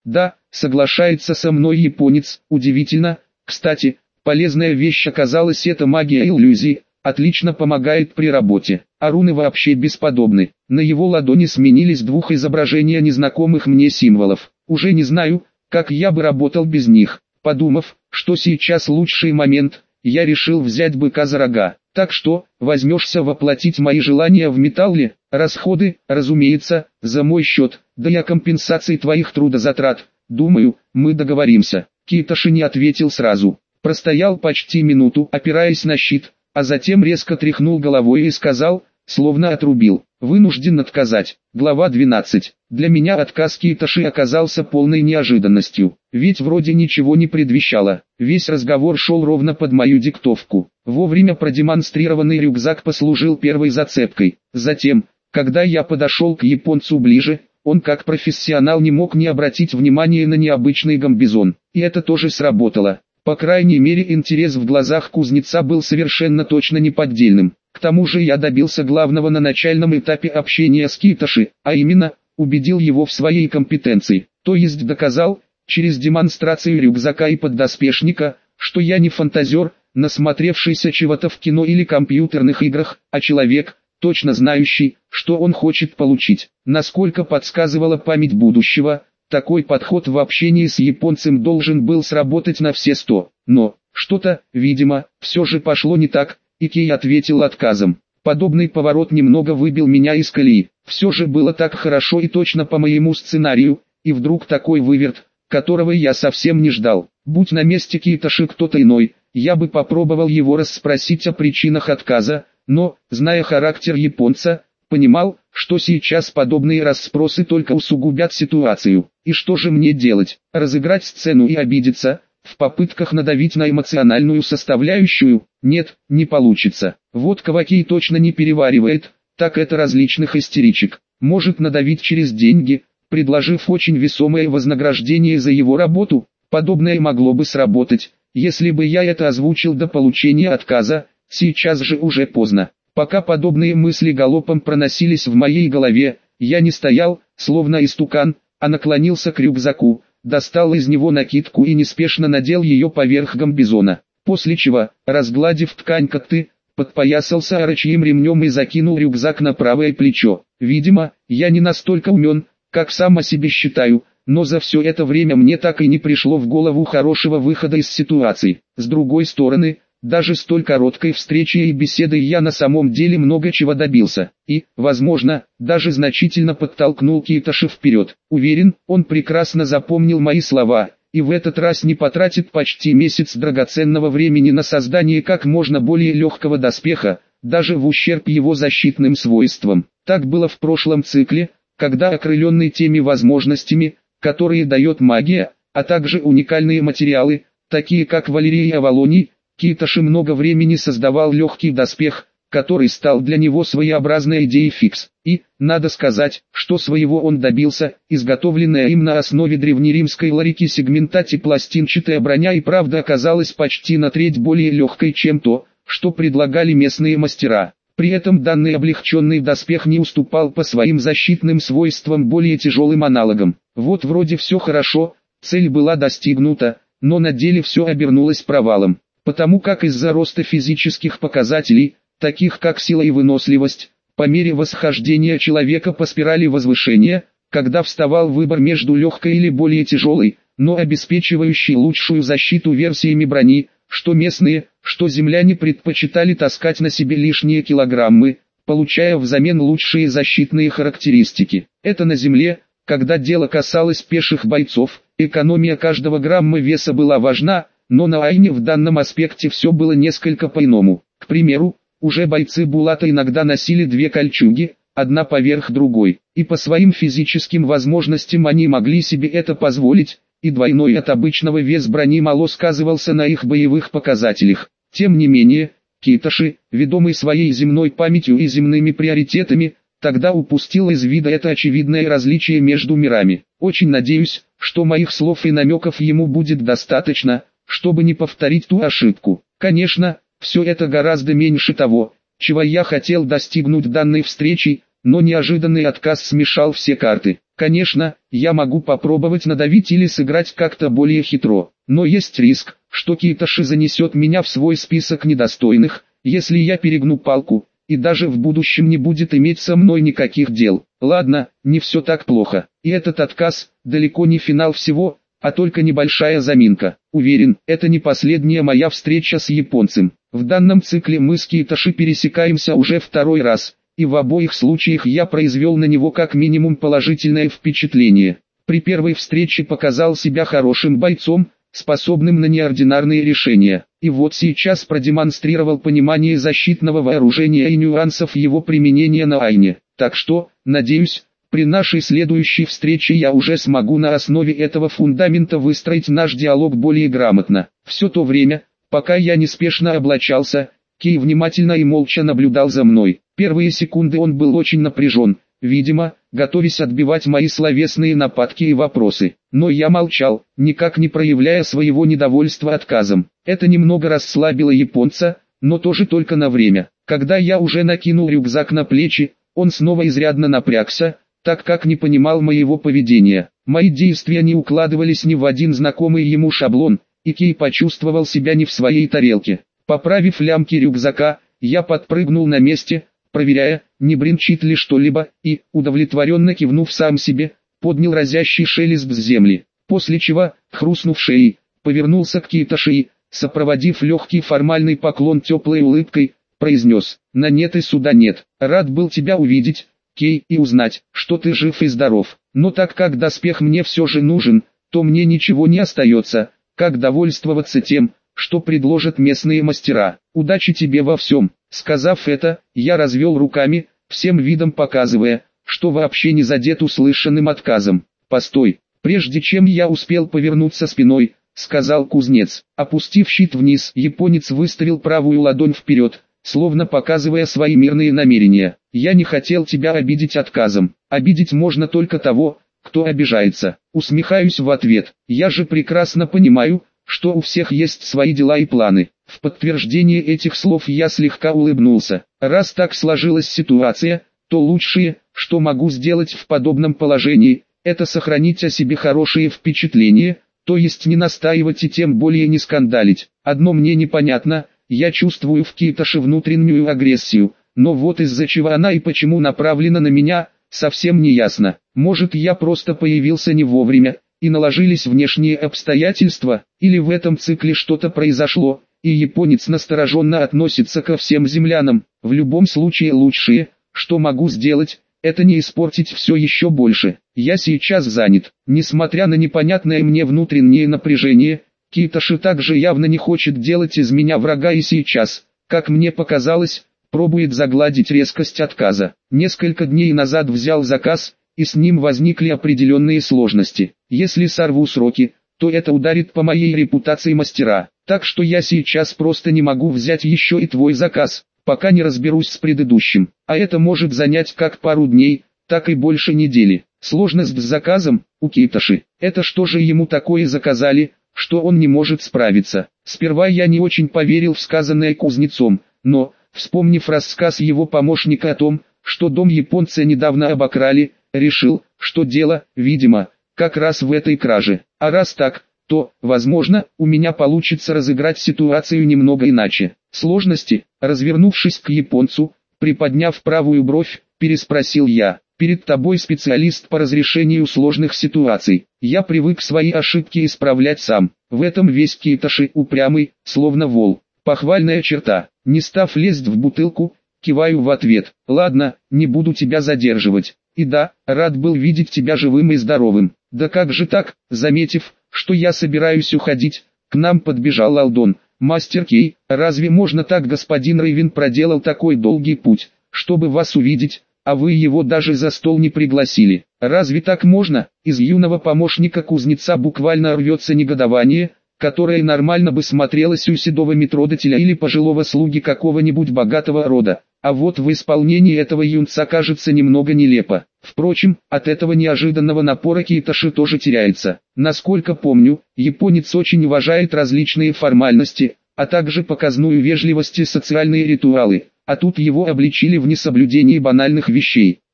Да, соглашается со мной японец, удивительно. Кстати, полезная вещь оказалась эта магия иллюзий, отлично помогает при работе. А руны вообще бесподобны. На его ладони сменились двух изображения незнакомых мне символов. Уже не знаю, как я бы работал без них. Подумав, что сейчас лучший момент, я решил взять быка за рога. Так что, возьмешься воплотить мои желания в металле? Расходы, разумеется, за мой счет, да и о компенсации твоих трудозатрат. Думаю, мы договоримся. Китоши не ответил сразу. Простоял почти минуту, опираясь на щит, а затем резко тряхнул головой и сказал, словно отрубил: вынужден отказать. Глава 12. Для меня отказ Китоши оказался полной неожиданностью, ведь вроде ничего не предвещало. Весь разговор шел ровно под мою диктовку. Вовремя продемонстрированный рюкзак послужил первой зацепкой. Затем, когда я подошел к японцу ближе, он как профессионал не мог не обратить внимания на необычный гамбизон. И это тоже сработало. По крайней мере, интерес в глазах кузнеца был совершенно точно неподдельным. К тому же я добился главного на начальном этапе общения с Китоши, а именно, убедил его в своей компетенции. То есть доказал, через демонстрацию рюкзака и поддоспешника, что я не фантазер, насмотревшийся чего-то в кино или компьютерных играх, а человек, точно знающий, что он хочет получить. Насколько подсказывала память будущего, такой подход в общении с японцем должен был сработать на все 100. Но, что-то, видимо, все же пошло не так, и Кей ответил отказом. Подобный поворот немного выбил меня из колеи. Все же было так хорошо и точно по моему сценарию, и вдруг такой выверт, которого я совсем не ждал. Будь на месте Китоши кто-то иной, я бы попробовал его расспросить о причинах отказа, но, зная характер японца, понимал, что сейчас подобные расспросы только усугубят ситуацию. И что же мне делать? Разыграть сцену и обидеться, в попытках надавить на эмоциональную составляющую? Нет, не получится. Вот Кавакей точно не переваривает, так это различных истеричек. Может надавить через деньги, предложив очень весомое вознаграждение за его работу? Подобное могло бы сработать, если бы я это озвучил до получения отказа. Сейчас же уже поздно. Пока подобные мысли галопом проносились в моей голове, я не стоял, словно истукан, а наклонился к рюкзаку, достал из него накидку и неспешно надел ее поверх гамбизона. После чего, разгладив ткань как-ты, подпоясался орочьим ремнем и закинул рюкзак на правое плечо. Видимо, я не настолько умен, как сам о себе считаю, но за все это время мне так и не пришло в голову хорошего выхода из ситуации. С другой стороны, даже столь короткой встречей и беседой я на самом деле много чего добился, и, возможно, даже значительно подтолкнул Китоши вперед. Уверен, он прекрасно запомнил мои слова, и в этот раз не потратит почти месяц драгоценного времени на создание как можно более легкого доспеха, даже в ущерб его защитным свойствам. Так было в прошлом цикле, когда окрыленный теми возможностями, которые дает магия, а также уникальные материалы, такие как Валерий и Авалоний, Китоши много времени создавал легкий доспех, который стал для него своеобразной идеей фикс. И, надо сказать, что своего он добился, изготовленная им на основе древнеримской ларики сегментати пластинчатая броня и правда оказалась почти на треть более легкой, чем то, что предлагали местные мастера. При этом данный облегченный доспех не уступал по своим защитным свойствам более тяжелым аналогам. Вот вроде все хорошо, цель была достигнута, но на деле все обернулось провалом. Потому как из-за роста физических показателей, таких как сила и выносливость, по мере восхождения человека по спирали возвышения, когда вставал выбор между легкой или более тяжелой, но обеспечивающей лучшую защиту версиями брони, что местные, что земляне предпочитали таскать на себе лишние килограммы, получая взамен лучшие защитные характеристики. Это на земле, когда дело касалось пеших бойцов, экономия каждого грамма веса была важна, но на Айне в данном аспекте все было несколько по-иному. К примеру, уже бойцы Булата иногда носили две кольчуги, одна поверх другой, и по своим физическим возможностям они могли себе это позволить, и двойной от обычного вес брони мало сказывался на их боевых показателях. Тем не менее, Китоши, ведомый своей земной памятью и земными приоритетами, тогда упустил из вида это очевидное различие между мирами. Очень надеюсь, что моих слов и намеков ему будет достаточно, чтобы не повторить ту ошибку. Конечно, все это гораздо меньше того, чего я хотел достигнуть данной встречей, но неожиданный отказ смешал все карты. Конечно, я могу попробовать надавить или сыграть как-то более хитро, но есть риск, что Киташи занесет меня в свой список недостойных, если я перегну палку, и даже в будущем не будет иметь со мной никаких дел. Ладно, не все так плохо, и этот отказ далеко не финал всего, а только небольшая заминка. Уверен, это не последняя моя встреча с японцем. В данном цикле мы с Киташи пересекаемся уже второй раз, и в обоих случаях я произвел на него как минимум положительное впечатление. При первой встрече показал себя хорошим бойцом, способным на неординарные решения, и вот сейчас продемонстрировал понимание защитного вооружения и нюансов его применения на Айне. Так что, надеюсь, при нашей следующей встрече я уже смогу на основе этого фундамента выстроить наш диалог более грамотно. Все то время, пока я неспешно облачался, Кей внимательно и молча наблюдал за мной. Первые секунды он был очень напряжен, видимо, готовясь отбивать мои словесные нападки и вопросы. Но я молчал, никак не проявляя своего недовольства отказом. Это немного расслабило японца, но тоже только на время. Когда я уже накинул рюкзак на плечи, он снова изрядно напрягся, так как не понимал моего поведения. Мои действия не укладывались ни в один знакомый ему шаблон, и Кей почувствовал себя не в своей тарелке. Поправив лямки рюкзака, я подпрыгнул на месте, проверяя, не бренчит ли что-либо, и, удовлетворенно кивнув сам себе, поднял разящий шелест с земли, после чего, хрустнув шеей, повернулся к Киташи и, сопроводив легкий формальный поклон теплой улыбкой, произнес: «На нет и суда нет, рад был тебя увидеть, Кей, и узнать, что ты жив и здоров, но так как доспех мне все же нужен, то мне ничего не остается, как довольствоваться тем, что предложат местные мастера. Удачи тебе во всем». Сказав это, я развел руками, всем видом показывая, что вообще не задет услышанным отказом. «Постой, прежде чем я успел повернуться спиной», — сказал кузнец. Опустив щит вниз, японец выставил правую ладонь вперед, словно показывая свои мирные намерения. «Я не хотел тебя обидеть отказом. Обидеть можно только того, кто обижается». Усмехаюсь в ответ. «Я же прекрасно понимаю, что у всех есть свои дела и планы». В подтверждение этих слов я слегка улыбнулся. Раз так сложилась ситуация, то лучшее, что могу сделать в подобном положении, это сохранить о себе хорошие впечатления, то есть не настаивать и тем более не скандалить. Одно мне непонятно, я чувствую в Киташи внутреннюю агрессию, но вот из-за чего она и почему направлена на меня, совсем не ясно. Может, я просто появился не вовремя, и наложились внешние обстоятельства, или в этом цикле что-то произошло, и японец настороженно относится ко всем землянам. В любом случае лучшее, что могу сделать, это не испортить все еще больше. Я сейчас занят. Несмотря на непонятное мне внутреннее напряжение, Киташи также явно не хочет делать из меня врага и сейчас, как мне показалось, пробует загладить резкость отказа. Несколько дней назад взял заказ, и с ним возникли определенные сложности. Если сорву сроки, то это ударит по моей репутации мастера. Так что я сейчас просто не могу взять еще и твой заказ, пока не разберусь с предыдущим. А это может занять как пару дней, так и больше недели. Сложность с заказом у Киташи. Это что же ему такое заказали, что он не может справиться? Сперва я не очень поверил в сказанное кузнецом, но, вспомнив рассказ его помощника о том, что дом японца недавно обокрали, решил, что дело, видимо, как раз в этой краже. А раз так, то, возможно, у меня получится разыграть ситуацию немного иначе. Сложности, развернувшись к японцу, приподняв правую бровь, переспросил я. Перед тобой специалист по разрешению сложных ситуаций. Я привык свои ошибки исправлять сам. В этом весь Киташи упрямый, словно вол. Похвальная черта. Не став лезть в бутылку, киваю в ответ. Ладно, не буду тебя задерживать. И да, рад был видеть тебя живым и здоровым. Да как же так? Заметив, что я собираюсь уходить, к нам подбежал Алдон. Мастер Кей, разве можно так? Господин Рейвен проделал такой долгий путь, чтобы вас увидеть, а вы его даже за стол не пригласили. Разве так можно? Из юного помощника кузнеца буквально рвется негодование, которое нормально бы смотрелось у седого метродотеля или пожилого слуги какого-нибудь богатого рода. А вот в исполнении этого юнца кажется немного нелепо. Впрочем, от этого неожиданного напора Киташи тоже теряется. Насколько помню, японец очень уважает различные формальности, а также показную вежливость и социальные ритуалы, а тут его обличили в несоблюдении банальных вещей.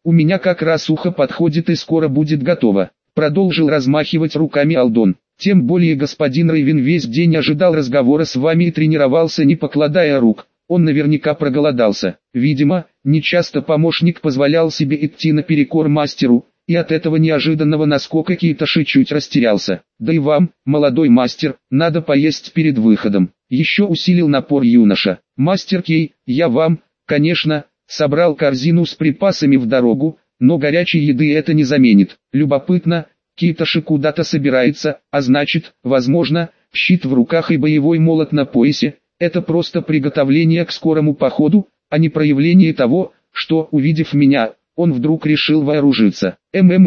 У меня как раз ухо подходит и скоро будет готово. Продолжил размахивать руками Алдон. Тем более господин Рейвен весь день ожидал разговора с вами и тренировался не покладая рук. Он наверняка проголодался. Видимо, нечасто помощник позволял себе идти наперекор мастеру, и от этого неожиданного наскока Китоши чуть растерялся. Да и вам, молодой мастер, надо поесть перед выходом. Еще усилил напор юноша. Мастер Кей, я вам, конечно, собрал корзину с припасами в дорогу, но горячей еды это не заменит. Любопытно, Китоши куда-то собирается, а значит, возможно, щит в руках и боевой молот на поясе. Это просто приготовление к скорому походу, а не проявление того, что, увидев меня, он вдруг решил вооружиться.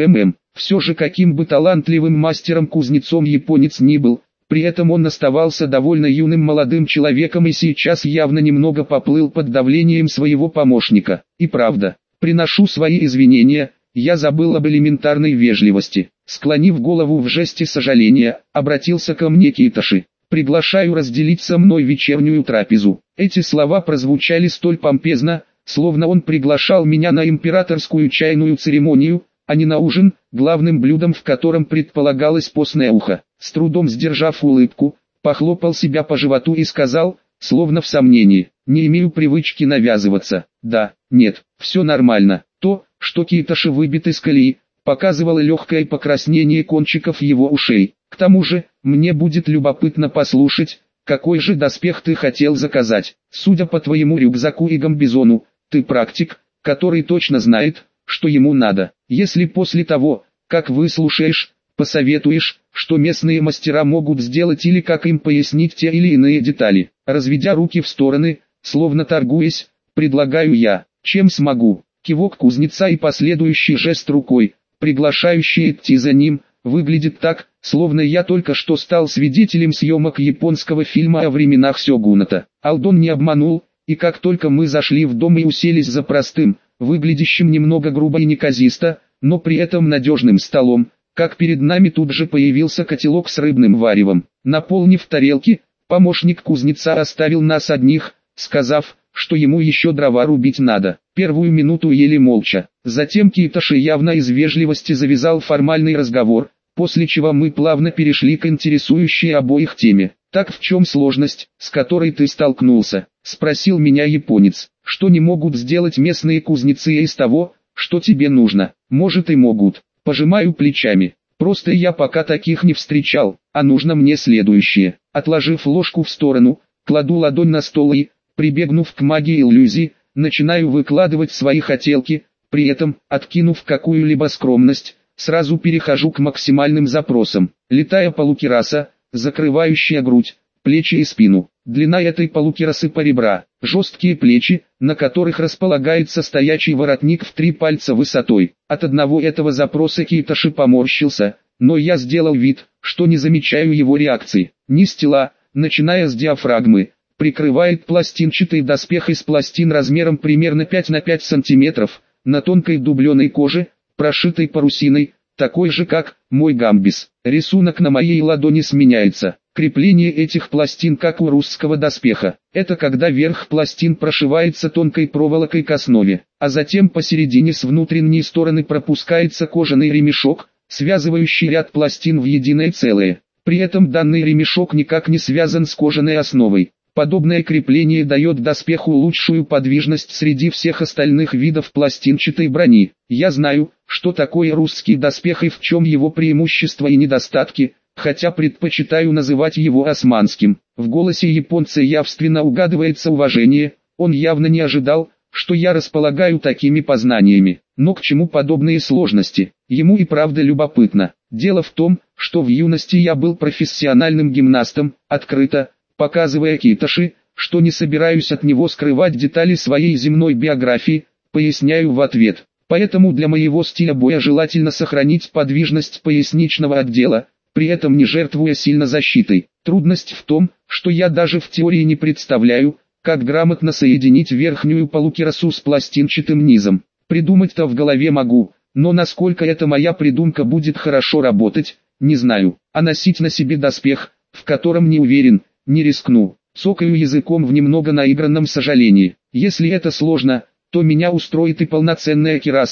Все же каким бы талантливым мастером-кузнецом японец ни был, при этом он оставался довольно юным молодым человеком и сейчас явно немного поплыл под давлением своего помощника. И правда, приношу свои извинения, я забыл об элементарной вежливости. Склонив голову в жесте сожаления, обратился ко мне Китоши. «Приглашаю разделить со мной вечернюю трапезу». Эти слова прозвучали столь помпезно, словно он приглашал меня на императорскую чайную церемонию, а не на ужин, главным блюдом в котором предполагалось постное ухо. С трудом сдержав улыбку, похлопал себя по животу и сказал, словно в сомнении: «Не имею привычки навязываться». «Да, нет, все нормально». То, что Китоши выбит из колеи, показывало легкое покраснение кончиков его ушей. «К тому же, мне будет любопытно послушать, какой же доспех ты хотел заказать. Судя по твоему рюкзаку и гамбизону, ты практик, который точно знает, что ему надо. Если после того, как выслушаешь, посоветуешь, что местные мастера могут сделать или как им пояснить те или иные детали». Разведя руки в стороны, словно торгуясь, предлагаю я, чем смогу. Кивок кузнеца и последующий жест рукой, приглашающий идти за ним, выглядит так, словно я только что стал свидетелем съемок японского фильма о временах сёгуната. Алдон не обманул, и как только мы зашли в дом и уселись за простым, выглядящим немного грубо и неказисто, но при этом надежным столом, как перед нами тут же появился котелок с рыбным варевом. Наполнив тарелки, помощник кузнеца оставил нас одних, сказав, что ему еще дрова рубить надо. Первую минуту ели молча. Затем Китоши явно из вежливости завязал формальный разговор, после чего мы плавно перешли к интересующей обоих теме. «Так в чем сложность, с которой ты столкнулся?» – спросил меня японец. «Что не могут сделать местные кузнецы из того, что тебе нужно?» «Может и могут». Пожимаю плечами. «Просто я пока таких не встречал, а нужно мне следующее». Отложив ложку в сторону, кладу ладонь на стол и, прибегнув к магии иллюзий, начинаю выкладывать свои хотелки, при этом, откинув какую-либо скромность, сразу перехожу к максимальным запросам. Летая полукираса, закрывающая грудь, плечи и спину. Длина этой полукирасы по ребра, жесткие плечи, на которых располагается стоячий воротник в 3 пальца высотой. От одного этого запроса Китоши поморщился, но я сделал вид, что не замечаю его реакции. Низ тела, начиная с диафрагмы, прикрывает пластинчатый доспех из пластин размером примерно 5 на 5 сантиметров, на тонкой дубленой коже, прошитой парусиной, такой же как мой гамбис. Рисунок на моей ладони сменяется. Крепление этих пластин как у русского доспеха. Это когда верх пластин прошивается тонкой проволокой к основе, а затем посередине с внутренней стороны пропускается кожаный ремешок, связывающий ряд пластин в единое целое. При этом данный ремешок никак не связан с кожаной основой. Подобное крепление дает доспеху лучшую подвижность среди всех остальных видов пластинчатой брони. Я знаю, что такое русский доспех и в чем его преимущества и недостатки, хотя предпочитаю называть его османским. В голосе японца явственно угадывается уважение, он явно не ожидал, что я располагаю такими познаниями. Но к чему подобные сложности? Ему и правда любопытно. Дело в том, что в юности я был профессиональным гимнастом, открыто, показывая Китоши, что не собираюсь от него скрывать детали своей земной биографии, поясняю в ответ. Поэтому для моего стиля боя желательно сохранить подвижность поясничного отдела, при этом не жертвуя сильно защитой. Трудность в том, что я даже в теории не представляю, как грамотно соединить верхнюю полукирасу с пластинчатым низом. Придумать-то в голове могу, но насколько эта моя придумка будет хорошо работать, не знаю. А носить на себе доспех, в котором не уверен, не рискну. Цокаю языком в немного наигранном сожалении. Если это сложно, то меня устроит и полноценная кираса,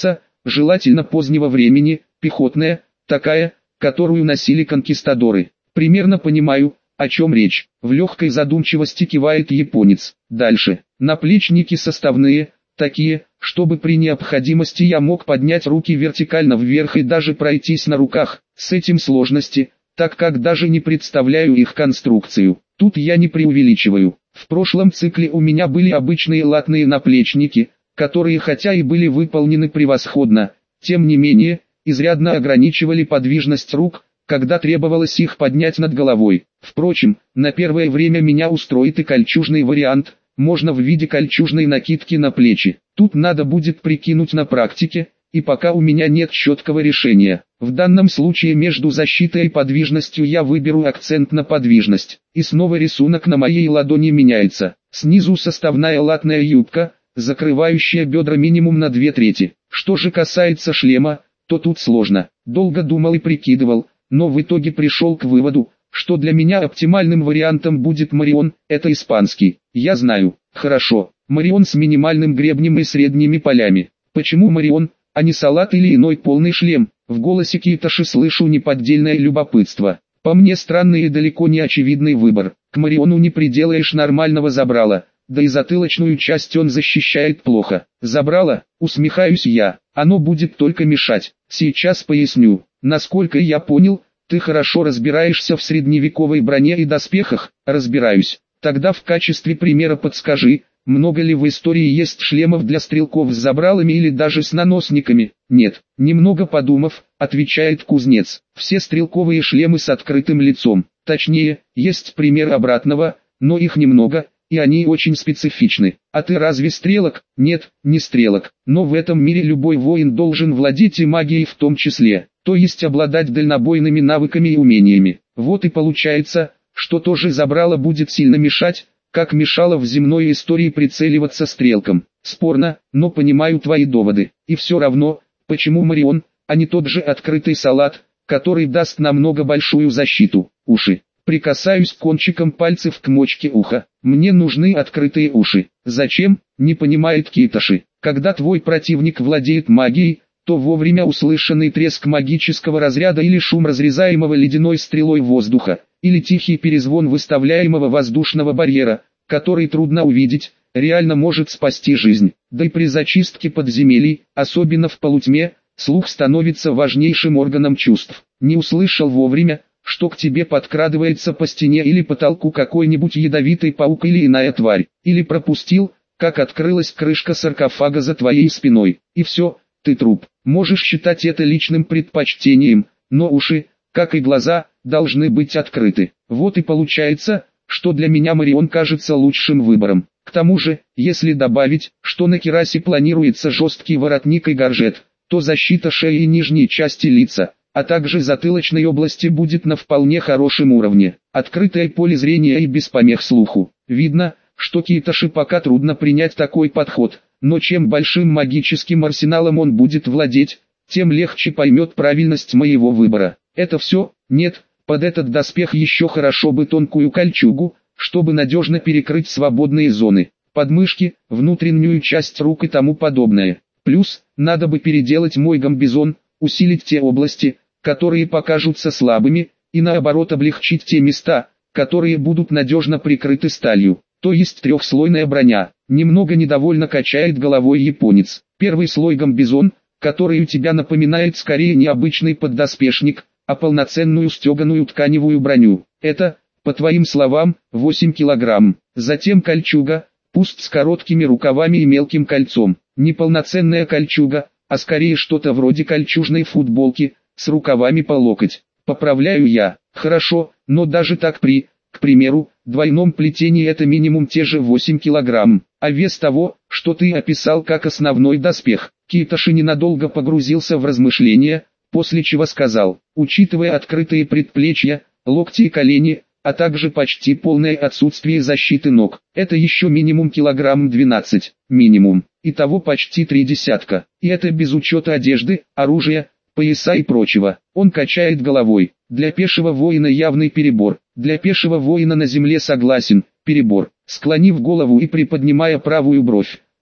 желательно позднего времени, пехотная, такая, которую носили конкистадоры. Примерно понимаю, о чем речь. В легкой задумчивости кивает японец. Дальше. Наплечники составные, такие, чтобы при необходимости я мог поднять руки вертикально вверх и даже пройтись на руках. С этим сложности, так как даже не представляю их конструкцию. Тут я не преувеличиваю. В прошлом цикле у меня были обычные латные наплечники, которые хотя и были выполнены превосходно, тем не менее, изрядно ограничивали подвижность рук, когда требовалось их поднять над головой. Впрочем, на первое время меня устроит и кольчужный вариант, можно в виде кольчужной накидки на плечи. Тут надо будет прикинуть на практике, и пока у меня нет четкого решения. В данном случае между защитой и подвижностью я выберу акцент на подвижность. И снова рисунок на моей ладони меняется. Снизу составная латная юбка, закрывающая бедра минимум на 2/3. Что же касается шлема, то тут сложно. Долго думал и прикидывал, но в итоге пришел к выводу, что для меня оптимальным вариантом будет Морион, это испанский. Я знаю, хорошо, Морион с минимальным гребнем и средними полями. Почему Морион, а не салат или иной полный шлем? В голосе Китоши слышу неподдельное любопытство. По мне странный и далеко не очевидный выбор. К Мориону не приделаешь нормального забрала, да и затылочную часть он защищает плохо. Забрало, усмехаюсь я, оно будет только мешать. Сейчас поясню. Насколько я понял, ты хорошо разбираешься в средневековой броне и доспехах. Разбираюсь. Тогда в качестве примера подскажи, много ли в истории есть шлемов для стрелков с забралами или даже с наносниками? Нет. Немного подумав, отвечает кузнец. Все стрелковые шлемы с открытым лицом. Точнее, есть пример обратного, но их немного, и они очень специфичны. А ты разве стрелок? Нет, не стрелок. Но в этом мире любой воин должен владеть и магией в том числе. То есть обладать дальнобойными навыками и умениями. Вот и получается, что тоже забрало будет сильно мешать, как мешало в земной истории прицеливаться стрелкам. Спорно, но понимаю твои доводы. И все равно, почему Морион, а не тот же открытый салат, который даст намного большую защиту? Уши. Прикасаюсь кончиком пальцев к мочке уха. Мне нужны открытые уши. Зачем? Не понимает Китоши. Когда твой противник владеет магией, то вовремя услышанный треск магического разряда или шум разрезаемого ледяной стрелой воздуха, или тихий перезвон выставляемого воздушного барьера, который трудно увидеть, реально может спасти жизнь. Да и при зачистке подземелий, особенно в полутьме, слух становится важнейшим органом чувств. Не услышал вовремя, что к тебе подкрадывается по стене или потолку какой-нибудь ядовитый паук или иная тварь, или пропустил, как открылась крышка саркофага за твоей спиной, и все, ты труп. Можешь считать это личным предпочтением, но уши, как и глаза, должны быть открыты. Вот и получается, что для меня Морион кажется лучшим выбором. К тому же, если добавить, что на керасе планируется жесткий воротник и горжет, то защита шеи и нижней части лица, а также затылочной области будет на вполне хорошем уровне. Открытое поле зрения и без помех слуху. Видно, что Китоши пока трудно принять такой подход, но чем большим магическим арсеналом он будет владеть, тем легче поймет правильность моего выбора. Это все? Нет, под этот доспех еще хорошо бы тонкую кольчугу, чтобы надежно перекрыть свободные зоны, подмышки, внутреннюю часть рук и тому подобное. Плюс, надо бы переделать мой гамбизон, усилить те области, которые покажутся слабыми, и наоборот облегчить те места, которые будут надежно прикрыты сталью. То есть трехслойная броня. Немного недовольно качает головой японец. Первый слой гамбизон, который у тебя напоминает скорее не обычный поддоспешник, а полноценную стеганую тканевую броню. Это, по твоим словам, 8 килограмм. Затем кольчуга, пусть с короткими рукавами и мелким кольцом. Не полноценная кольчуга, а скорее что-то вроде кольчужной футболки, с рукавами по локоть. Поправляю я. Хорошо, но даже так при, к примеру, двойном плетении это минимум те же 8 килограмм. А вес того, что ты описал как основной доспех. Китоши ненадолго погрузился в размышления, после чего сказал: учитывая открытые предплечья, локти и колени, а также почти полное отсутствие защиты ног, это еще минимум килограмм 12, минимум, итого почти 3 десятка. И это без учета одежды, оружия, пояса и прочего. Он качает головой. Для пешего воина явный перебор. Для пешего воина на земле согласен, перебор. Склонив голову и приподнимая правую бровь,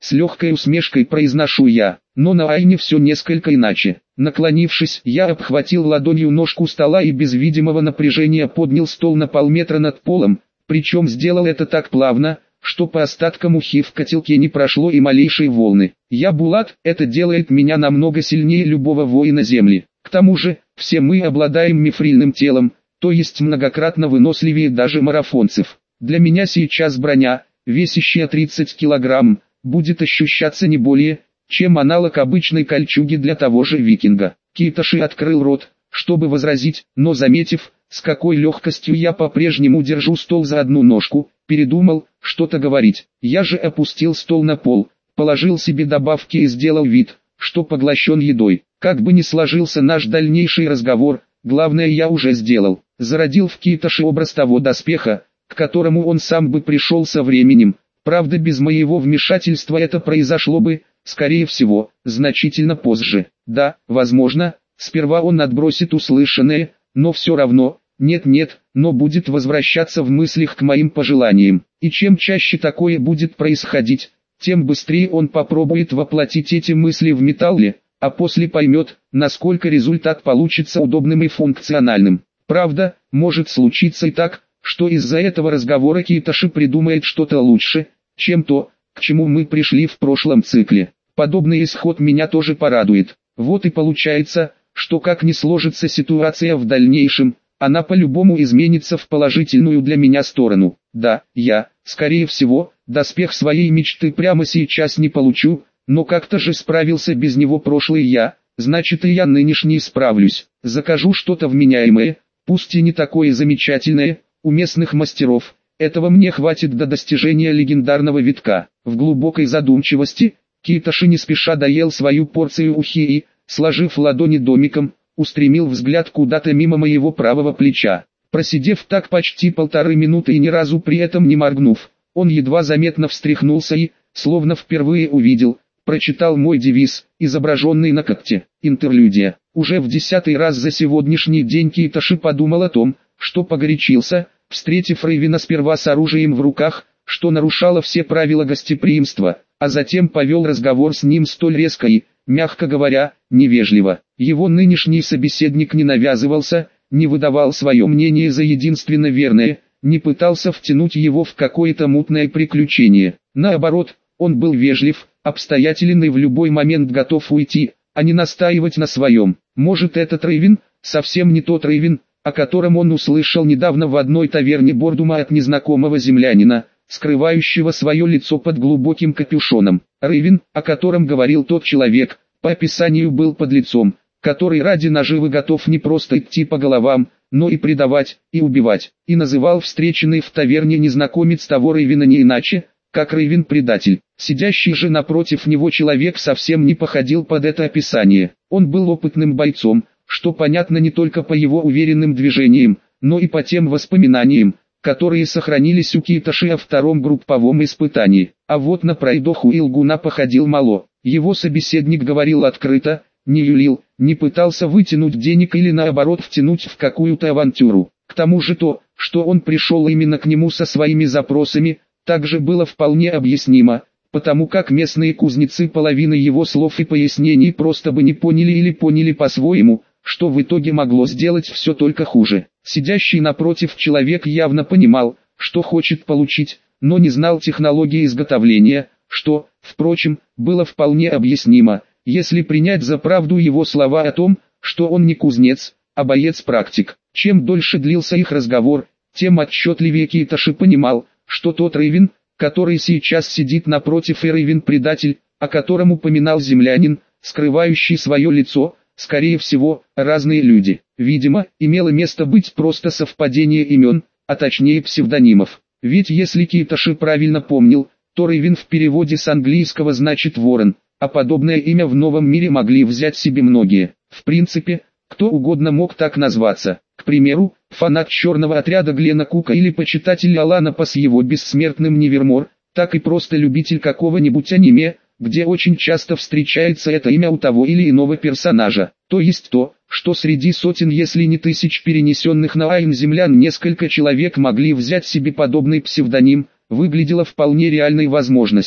с легкой усмешкой произношу я. Но на Айне все несколько иначе. Наклонившись, я обхватил ладонью ножку стола и без видимого напряжения поднял стол на полметра над полом, причем сделал это так плавно, что по остаткам ухи в котелке не прошло и малейшей волны. Я Булат, это делает меня намного сильнее любого воина земли. К тому же, все мы обладаем мифрильным телом, то есть многократно выносливее даже марафонцев. Для меня сейчас броня, весящая 30 килограмм, будет ощущаться не более, чем аналог обычной кольчуги для того же викинга. Китоши открыл рот, чтобы возразить, но заметив, с какой легкостью я по-прежнему держу стол за одну ножку, передумал что-то говорить. Я же опустил стол на пол, положил себе добавки и сделал вид, что поглощен едой. Как бы ни сложился наш дальнейший разговор, главное я уже сделал. Зародил в Китоши образ того доспеха, к которому он сам бы пришел со временем. Правда, без моего вмешательства это произошло бы, скорее всего, значительно позже. Да, возможно, сперва он отбросит услышанное, но все равно, нет-нет, но будет возвращаться в мыслях к моим пожеланиям. И чем чаще такое будет происходить, тем быстрее он попробует воплотить эти мысли в металле, а после поймет, насколько результат получится удобным и функциональным. Правда, может случиться и так, что из-за этого разговора Китоши придумает что-то лучше, чем то, к чему мы пришли в прошлом цикле. Подобный исход меня тоже порадует. Вот и получается, что как ни сложится ситуация в дальнейшем, она по-любому изменится в положительную для меня сторону. Да, я, скорее всего, доспех своей мечты прямо сейчас не получу, но как-то же справился без него прошлый я, значит и я нынешний справлюсь. Закажу что-то вменяемое, пусть и не такое замечательное, у местных мастеров. Этого мне хватит до достижения легендарного витка. В глубокой задумчивости, Китоши не спеша доел свою порцию ухи и, сложив ладони домиком, устремил взгляд куда-то мимо моего правого плеча. Просидев так почти 1,5 минуты и ни разу при этом не моргнув, он едва заметно встряхнулся и, словно впервые увидел, прочитал мой девиз, изображенный на когте. Интерлюдия. Уже в 10-й раз за сегодняшний день Китоши подумал о том, что погорячился, встретив Рейвена сперва с оружием в руках, что нарушало все правила гостеприимства, а затем повел разговор с ним столь резко и, мягко говоря, невежливо. Его нынешний собеседник не навязывался, не выдавал свое мнение за единственно верное, не пытался втянуть его в какое-то мутное приключение. Наоборот, он был вежлив, обстоятелен и в любой момент готов уйти, а не настаивать на своем. Может, этот Рейвен совсем не тот Рейвен, о котором он услышал недавно в одной таверне Бордума от незнакомого землянина, скрывающего свое лицо под глубоким капюшоном. Рейвен, о котором говорил тот человек, по описанию был подлецом, который ради наживы готов не просто идти по головам, но и предавать, и убивать. И называл встреченный в таверне незнакомец того Рейвена не иначе, как Рейвен-предатель. Сидящий же напротив него человек совсем не походил под это описание. Он был опытным бойцом, что понятно не только по его уверенным движениям, но и по тем воспоминаниям, которые сохранились у Китоши о втором групповом испытании. А вот на пройдоху и лгуна походил мало. Его собеседник говорил открыто, не юлил, не пытался вытянуть денег или наоборот втянуть в какую-то авантюру. К тому же то, что он пришел именно к нему со своими запросами, также было вполне объяснимо, потому как местные кузнецы половины его слов и пояснений просто бы не поняли или поняли по-своему, что в итоге могло сделать все только хуже. Сидящий напротив человек явно понимал, что хочет получить, но не знал технологии изготовления, что, впрочем, было вполне объяснимо, если принять за правду его слова о том, что он не кузнец, а боец-практик. Чем дольше длился их разговор, тем отчетливее Китоши понимал, что тот Рейвен, который сейчас сидит напротив, и Рейвен-предатель, о котором упоминал землянин, скрывающий свое лицо, скорее всего, разные люди. Видимо, имело место быть просто совпадение имен, а точнее псевдонимов. Ведь если Китоши правильно помнил, то Рейвен в переводе с английского значит ворон, а подобное имя в новом мире могли взять себе многие. В принципе, кто угодно мог так назваться. К примеру, фанат черного отряда Глена Кука или почитатель Аланапа с его бессмертным Невермор, так и просто любитель какого-нибудь аниме, где очень часто встречается это имя у того или иного персонажа. То есть то, что среди сотен, если не тысяч перенесенных на Айн землян несколько человек могли взять себе подобный псевдоним, выглядело вполне реальной возможностью.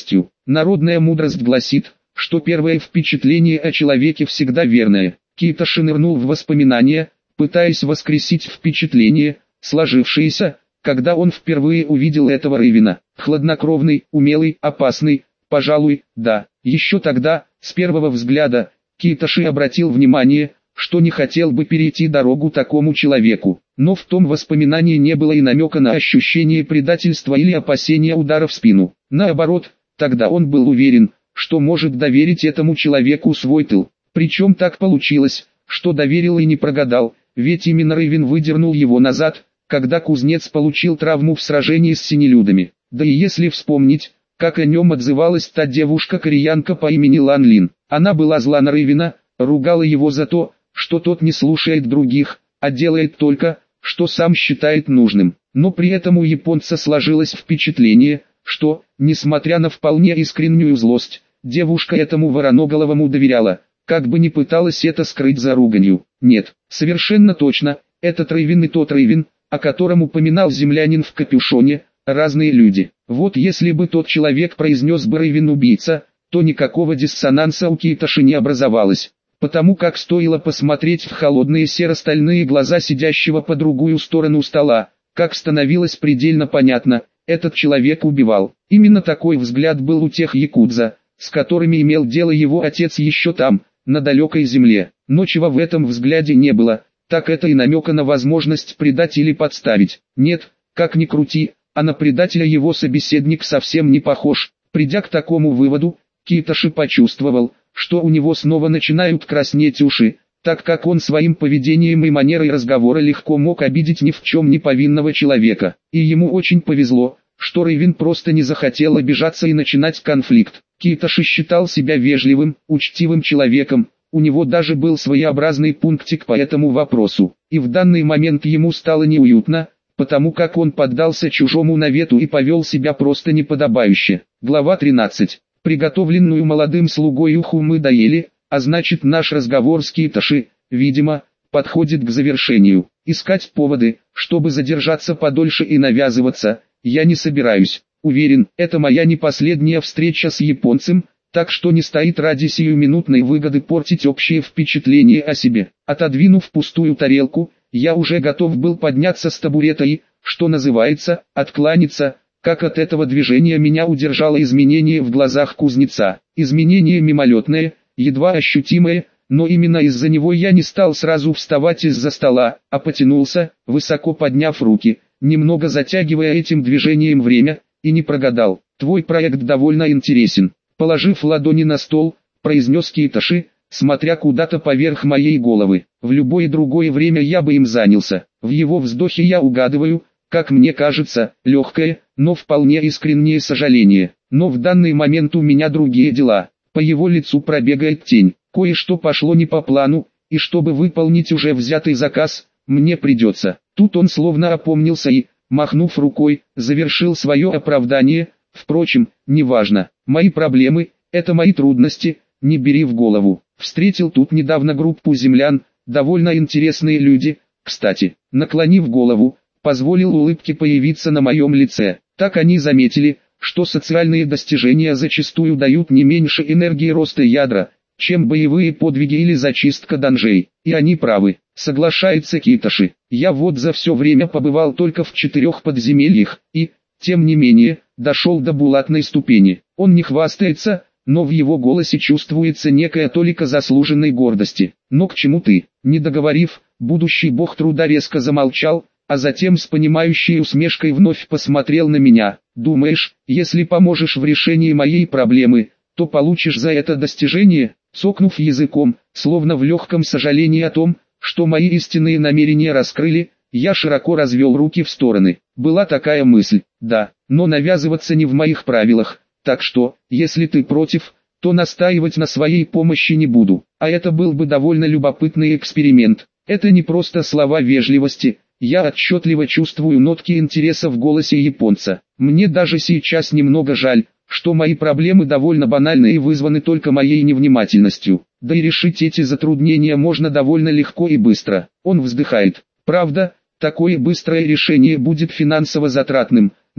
Народная мудрость гласит, что первое впечатление о человеке всегда верное. Китоши нырнул в воспоминания, пытаясь воскресить впечатление, сложившееся, когда он впервые увидел этого Рывина. Хладнокровный, умелый, опасный, пожалуй, да. Еще тогда, с первого взгляда, Китоши обратил внимание, что не хотел бы перейти дорогу такому человеку. Но в том воспоминании не было и намека на ощущение предательства или опасения удара в спину. Наоборот, тогда он был уверен, что может доверить этому человеку свой тыл. Причем так получилось, что доверил и не прогадал, ведь именно Рывин выдернул его назад, когда кузнец получил травму в сражении с синелюдами. Да и если вспомнить, как о нем отзывалась та девушка-кореянка по имени Лан Лин. Она была зла на Рывина, ругала его за то, что тот не слушает других, а делает только, что сам считает нужным. Но при этом у японца сложилось впечатление, что, несмотря на вполне искреннюю злость, девушка этому вороноголовому доверяла, как бы ни пыталась это скрыть за руганью. Нет, совершенно точно, этот Рывин и тот Рывин, о котором упоминал землянин в капюшоне, разные люди. Вот если бы тот человек произнес бы Рывин убийца, то никакого диссонанса у Китоши не образовалось, потому как стоило посмотреть в холодные серо-стальные глаза сидящего по другую сторону стола, как становилось предельно понятно, этот человек убивал. Именно такой взгляд был у тех якудза, с которыми имел дело его отец еще там, на далекой земле. Но чего в этом взгляде не было, так это и намека на возможность предать или подставить. Нет, как ни крути, а на предателя его собеседник совсем не похож. Придя к такому выводу, Китоши почувствовал, что у него снова начинают краснеть уши, так как он своим поведением и манерой разговора легко мог обидеть ни в чем не повинного человека. И ему очень повезло, что Рывин просто не захотел обижаться и начинать конфликт. Китоши считал себя вежливым, учтивым человеком, у него даже был своеобразный пунктик по этому вопросу. И в данный момент ему стало неуютно, потому как он поддался чужому навету и повел себя просто неподобающе. Глава 13. Приготовленную молодым слугой уху мы доели, а значит наш разговор с Китоши, видимо, подходит к завершению. Искать поводы, чтобы задержаться подольше и навязываться, я не собираюсь. Уверен, это моя не последняя встреча с японцем, так что не стоит ради сиюминутной выгоды портить общее впечатление о себе. Отодвинув пустую тарелку, я уже готов был подняться с табурета и, что называется, откланяться, как от этого движения меня удержало изменение в глазах кузнеца. Изменение мимолетное, едва ощутимое, но именно из-за него я не стал сразу вставать из-за стола, а потянулся, высоко подняв руки, немного затягивая этим движением время, и не прогадал. Твой проект довольно интересен. Положив ладони на стол, произнес Китоши, смотря куда-то поверх моей головы. В любое другое время я бы им занялся. В его вздохе я угадываю, как мне кажется, легкое, но вполне искреннее сожаление. Но в данный момент у меня другие дела. По его лицу пробегает тень. Кое-что пошло не по плану, и чтобы выполнить уже взятый заказ, мне придется. Тут он словно опомнился и, махнув рукой, завершил свое оправдание. Впрочем, неважно. Мои проблемы – это мои трудности, не бери в голову. Встретил тут недавно группу землян, довольно интересные люди. Кстати, наклонив голову, позволил улыбке появиться на моем лице. Так они заметили, что социальные достижения зачастую дают не меньше энергии роста ядра, чем боевые подвиги или зачистка данжей. И они правы, соглашается Китоши. Я вот за все время побывал только в 4 подземельях, и, тем не менее, дошел до булатной ступени. Он не хвастается, но в его голосе чувствуется некая толика заслуженной гордости. Но к чему ты? Не договорив, будущий бог труда резко замолчал, а затем с понимающей усмешкой вновь посмотрел на меня. Думаешь, если поможешь в решении моей проблемы, то получишь за это достижение? Цокнув языком, словно в легком сожалении о том, что мои истинные намерения раскрыли, я широко развел руки в стороны. Была такая мысль, да, но навязываться не в моих правилах, так что, если ты против, то настаивать на своей помощи не буду. А это был бы довольно любопытный эксперимент. Это не просто слова вежливости, я отчетливо чувствую нотки интереса в голосе японца. Мне даже сейчас немного жаль, что мои проблемы довольно банальны и вызваны только моей невнимательностью. Да и решить эти затруднения можно довольно легко и быстро. Он вздыхает. Правда, такое быстрое решение будет финансово затратным, но,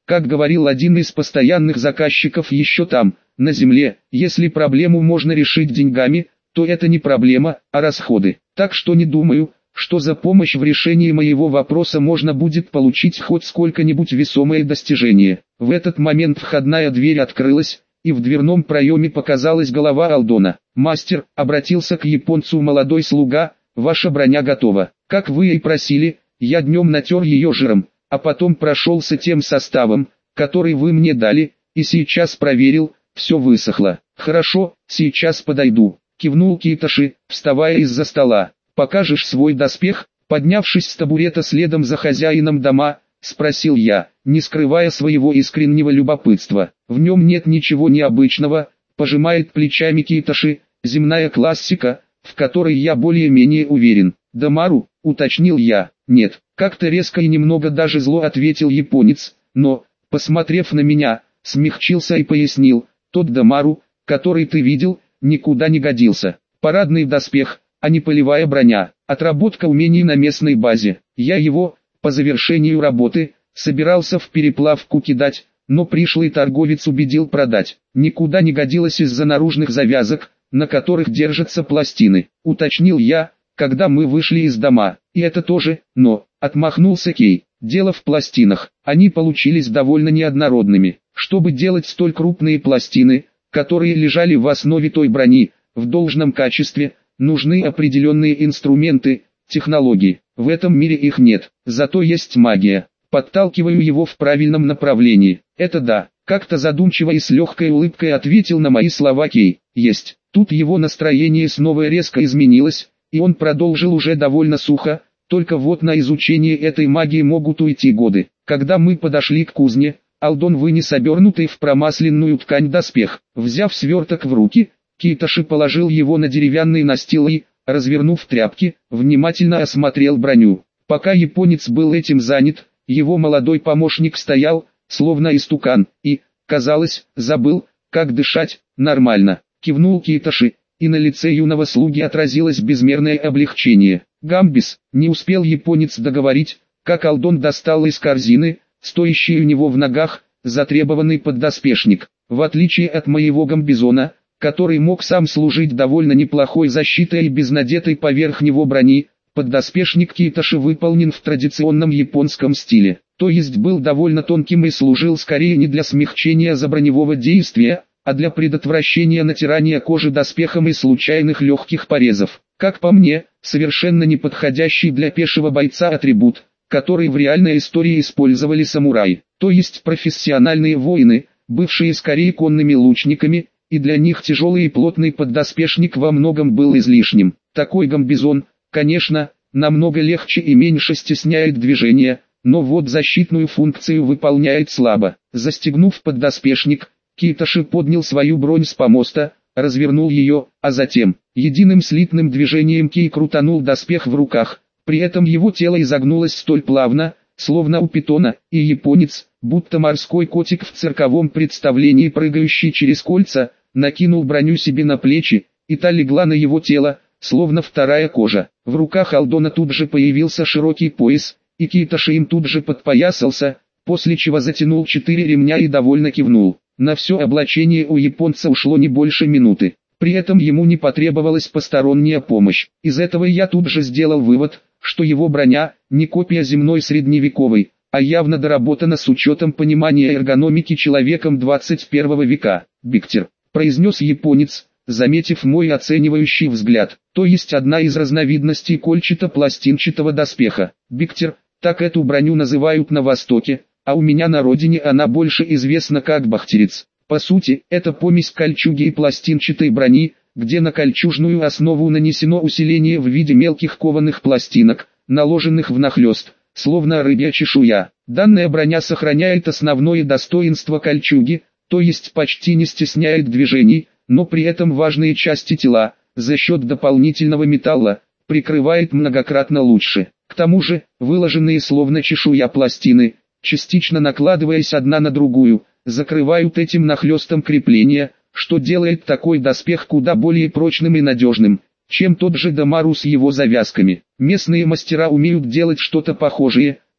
Как говорил один из постоянных заказчиков еще там, на земле, если проблему можно решить деньгами, то это не проблема, а расходы. Так что не думаю, что за помощь в решении моего вопроса можно будет получить хоть сколько-нибудь весомое достижение. В этот момент входная дверь открылась, и в дверном проеме показалась голова Алдона. «Мастер», — обратился к японцу молодой слуга, — «ваша броня готова. Как вы и просили, я днем натер ее жиром, а потом прошелся тем составом, который вы мне дали, и сейчас проверил, все высохло». «Хорошо, сейчас подойду», — кивнул Китоши, вставая из-за стола. «Покажешь свой доспех?» Поднявшись с табурета следом за хозяином дома, спросил я, не скрывая своего искреннего любопытства. «В нем нет ничего необычного», — пожимает плечами Китоши, — «земная классика, в которой я более-менее уверен». «Дамару», — уточнил я. «Нет», — как-то резко и немного даже зло ответил японец, но, посмотрев на меня, смягчился и пояснил: «Тот Дамару, который ты видел, никуда не годился. Парадный доспех, а не полевая броня, отработка умений на местной базе. Я его, по завершению работы, собирался в переплавку кидать, но пришлый торговец убедил продать. Никуда не годилось из-за наружных завязок, на которых держатся пластины», — уточнил я, когда мы вышли из дома. «И это тоже, но», — отмахнулся Кей, — «дело в пластинах, они получились довольно неоднородными. Чтобы делать столь крупные пластины, которые лежали в основе той брони, в должном качестве, нужны определенные инструменты, технологии. В этом мире их нет, зато есть магия». Подталкиваю его в правильном направлении. «Это да», — как-то задумчиво и с легкой улыбкой ответил на мои слова Кей. «Есть». Тут его настроение снова резко изменилось, и он продолжил уже довольно сухо: «Только вот на изучение этой магии могут уйти годы». Когда мы подошли к кузне, Алдон вынес обернутый в промасленную ткань доспех. Взяв сверток в руки, Китоши положил его на деревянный настил и, развернув тряпки, внимательно осмотрел броню. Пока японец был этим занят, его молодой помощник стоял, словно истукан, и, казалось, забыл, как дышать. «Нормально», — кивнул Китоши, и на лице юного слуги отразилось безмерное облегчение. «Гамбис», — не успел японец договорить, как Алдон достал из корзины, стоящий у него в ногах, затребованный поддоспешник. В отличие от моего гамбизона, который мог сам служить довольно неплохой защитой и без надетой поверх него брони, поддоспешник Китоши выполнен в традиционном японском стиле, то есть был довольно тонким и служил скорее не для смягчения заброневого действия, а для предотвращения натирания кожи доспехом и случайных легких порезов. Как по мне, совершенно неподходящий для пешего бойца атрибут, который в реальной истории использовали самураи, то есть профессиональные воины, бывшие скорее конными лучниками, и для них тяжелый и плотный поддоспешник во многом был излишним. Такой гамбизон, конечно, намного легче и меньше стесняет движение, но вот защитную функцию выполняет слабо. Застегнув поддоспешник, Китоши поднял свою бронь с помоста, развернул ее, а затем, единым слитным движением Кей крутанул доспех в руках. При этом его тело изогнулось столь плавно, словно у питона, и японец, будто морской котик в цирковом представлении, прыгающий через кольца, накинул броню себе на плечи, и та легла на его тело, словно вторая кожа. В руках Алдона тут же появился широкий пояс, и Китоши им тут же подпоясался, после чего затянул 4 ремня и довольно кивнул. На все облачение у японца ушло не больше минуты. При этом ему не потребовалась посторонняя помощь. Из этого я тут же сделал вывод, что его броня не копия земной средневековой, а явно доработана с учетом понимания эргономики человеком 21 века. «Биктер», — произнес японец, заметив мой оценивающий взгляд, то есть одна из разновидностей кольчато-пластинчатого доспеха. «Биктер», так эту броню называют на Востоке, а у меня на родине она больше известна как бахтерец. По сути, это помесь кольчуги и пластинчатой брони, где на кольчужную основу нанесено усиление в виде мелких кованых пластинок, наложенных внахлёст, словно рыбья чешуя. Данная броня сохраняет основное достоинство кольчуги, то есть почти не стесняет движений, но при этом важные части тела, за счет дополнительного металла, прикрывает многократно лучше. К тому же, выложенные словно чешуя пластины, частично накладываясь одна на другую, закрывают этим нахлестом крепления, что делает такой доспех куда более прочным и надежным, чем тот же Дамару с его завязками. Местные мастера умеют делать что-то похожее,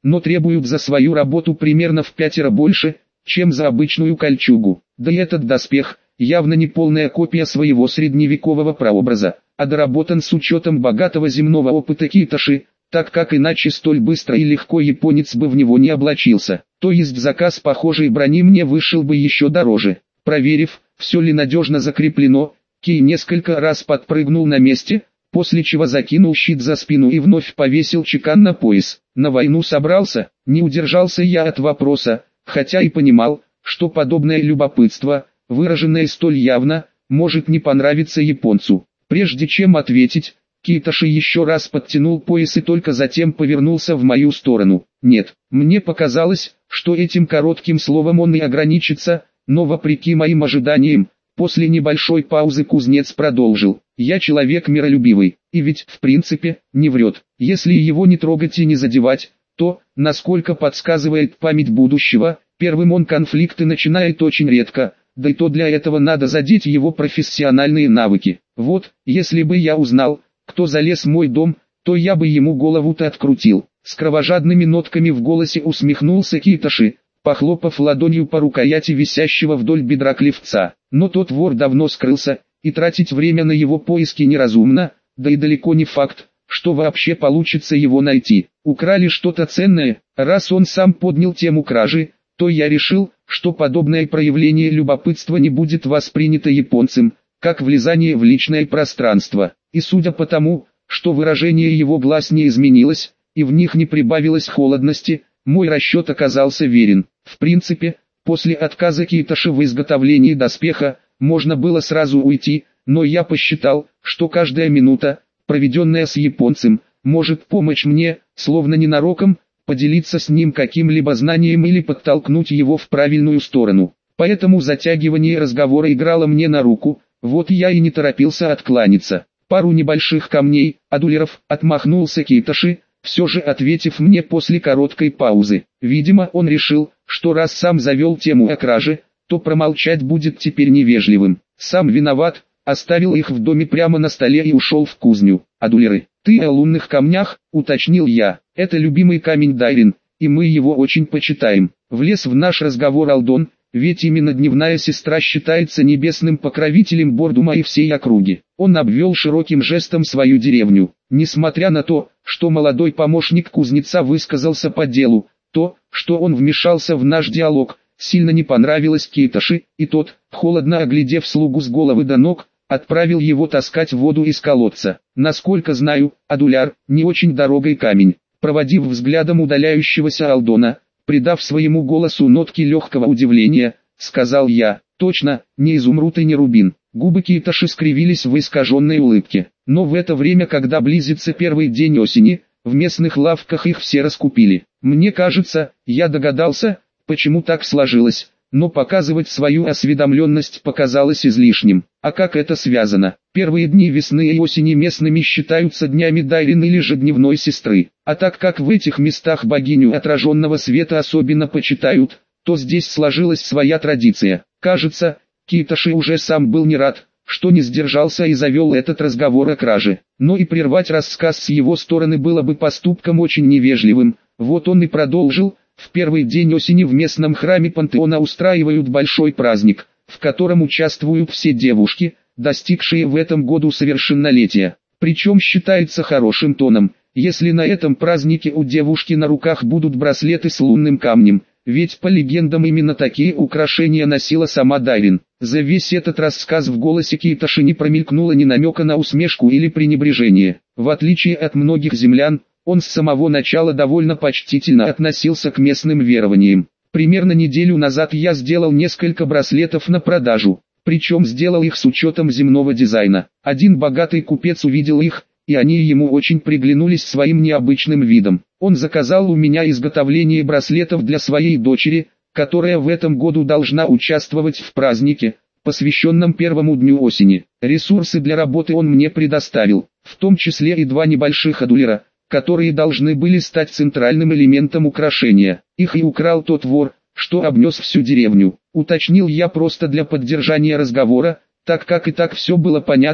но требуют за свою работу примерно в 5 больше, чем за обычную кольчугу. Да и этот доспех, явно не полная копия своего средневекового прообраза, а доработан с учетом богатого земного опыта Китоши, так как иначе столь быстро и легко японец бы в него не облачился. То есть заказ похожей брони мне вышел бы еще дороже. Проверив, все ли надежно закреплено, Кей несколько раз подпрыгнул на месте, после чего закинул щит за спину и вновь повесил чекан на пояс. На войну собрался, не удержался я от вопроса, хотя и понимал, что подобное любопытство, выраженное столь явно, может не понравиться японцу. Прежде чем ответить, Китоши еще раз подтянул пояс и только затем повернулся в мою сторону. Нет, мне показалось, что этим коротким словом он и ограничится, но вопреки моим ожиданиям, после небольшой паузы кузнец продолжил. Я человек миролюбивый, и ведь, в принципе, не врет. Если его не трогать и не задевать, то, насколько подсказывает память будущего, первым он конфликты начинает очень редко, да и то для этого надо задеть его профессиональные навыки. Вот, если бы я узнал, кто залез в мой дом, то я бы ему голову-то открутил. С кровожадными нотками в голосе усмехнулся Китоши, похлопав ладонью по рукояти висящего вдоль бедра клевца. Но тот вор давно скрылся, и тратить время на его поиски неразумно, да и далеко не факт, что вообще получится его найти. Украли что-то ценное, раз он сам поднял тему кражи, то я решил, что подобное проявление любопытства не будет воспринято японцем, как влезание в личное пространство. И судя по тому, что выражение его глаз не изменилось, и в них не прибавилось холодности, мой расчет оказался верен. В принципе, после отказа Китоши в изготовлении доспеха, можно было сразу уйти, но я посчитал, что каждая минута, проведенная с японцем, может помочь мне, словно ненароком, поделиться с ним каким-либо знанием или подтолкнуть его в правильную сторону. Поэтому затягивание разговора играло мне на руку, вот я и не торопился откланяться. Пару небольших камней, адулеров, отмахнулся Китоши, все же ответив мне после короткой паузы. Видимо, он решил, что раз сам завел тему о краже, то промолчать будет теперь невежливым. Сам виноват, оставил их в доме прямо на столе и ушел в кузню. Адулеры, ты о лунных камнях, уточнил я. Это любимый камень Дайрин, и мы его очень почитаем. Влез в наш разговор Алдон, ведь именно дневная сестра считается небесным покровителем Бордума и всей округи. Он обвел широким жестом свою деревню. Несмотря на то, что молодой помощник кузнеца высказался по делу, то, что он вмешался в наш диалог, сильно не понравилось Китоши, и тот, холодно оглядев слугу с головы до ног, отправил его таскать воду из колодца. Насколько знаю, адуляр, не очень дорогой камень. Проводив взглядом удаляющегося Алдона, придав своему голосу нотки легкого удивления, сказал я: точно, не изумруд и не рубин. Губы Китоши скривились в искаженной улыбке. Но в это время, когда близится первый день осени, в местных лавках их все раскупили. Мне кажется, я догадался, почему так сложилось, но показывать свою осведомленность показалось излишним. А как это связано? Первые дни весны и осени местными считаются днями Дайрин или же дневной сестры. А так как в этих местах богиню отраженного света особенно почитают, то здесь сложилась своя традиция. Кажется, Китоши уже сам был не рад, что не сдержался и завел этот разговор о краже. Но и прервать рассказ с его стороны было бы поступком очень невежливым. Вот он и продолжил. В первый день осени в местном храме пантеона устраивают большой праздник, в котором участвуют все девушки, достигшие в этом году совершеннолетия. Причем считается хорошим тоном, если на этом празднике у девушки на руках будут браслеты с лунным камнем, ведь по легендам именно такие украшения носила сама Дайрин. За весь этот рассказ в голосе Китоши не промелькнуло ни намека на усмешку или пренебрежение. В отличие от многих землян, он с самого начала довольно почтительно относился к местным верованиям. Примерно неделю назад я сделал несколько браслетов на продажу, причем сделал их с учетом земного дизайна. Один богатый купец увидел их, и они ему очень приглянулись своим необычным видом. Он заказал у меня изготовление браслетов для своей дочери, которая в этом году должна участвовать в празднике, посвященном первому дню осени. Ресурсы для работы он мне предоставил, в том числе и 2 небольших адулера, которые должны были стать центральным элементом украшения. Их и украл тот вор, что обнес всю деревню. Уточнил я просто для поддержания разговора, так как и так все было понятно,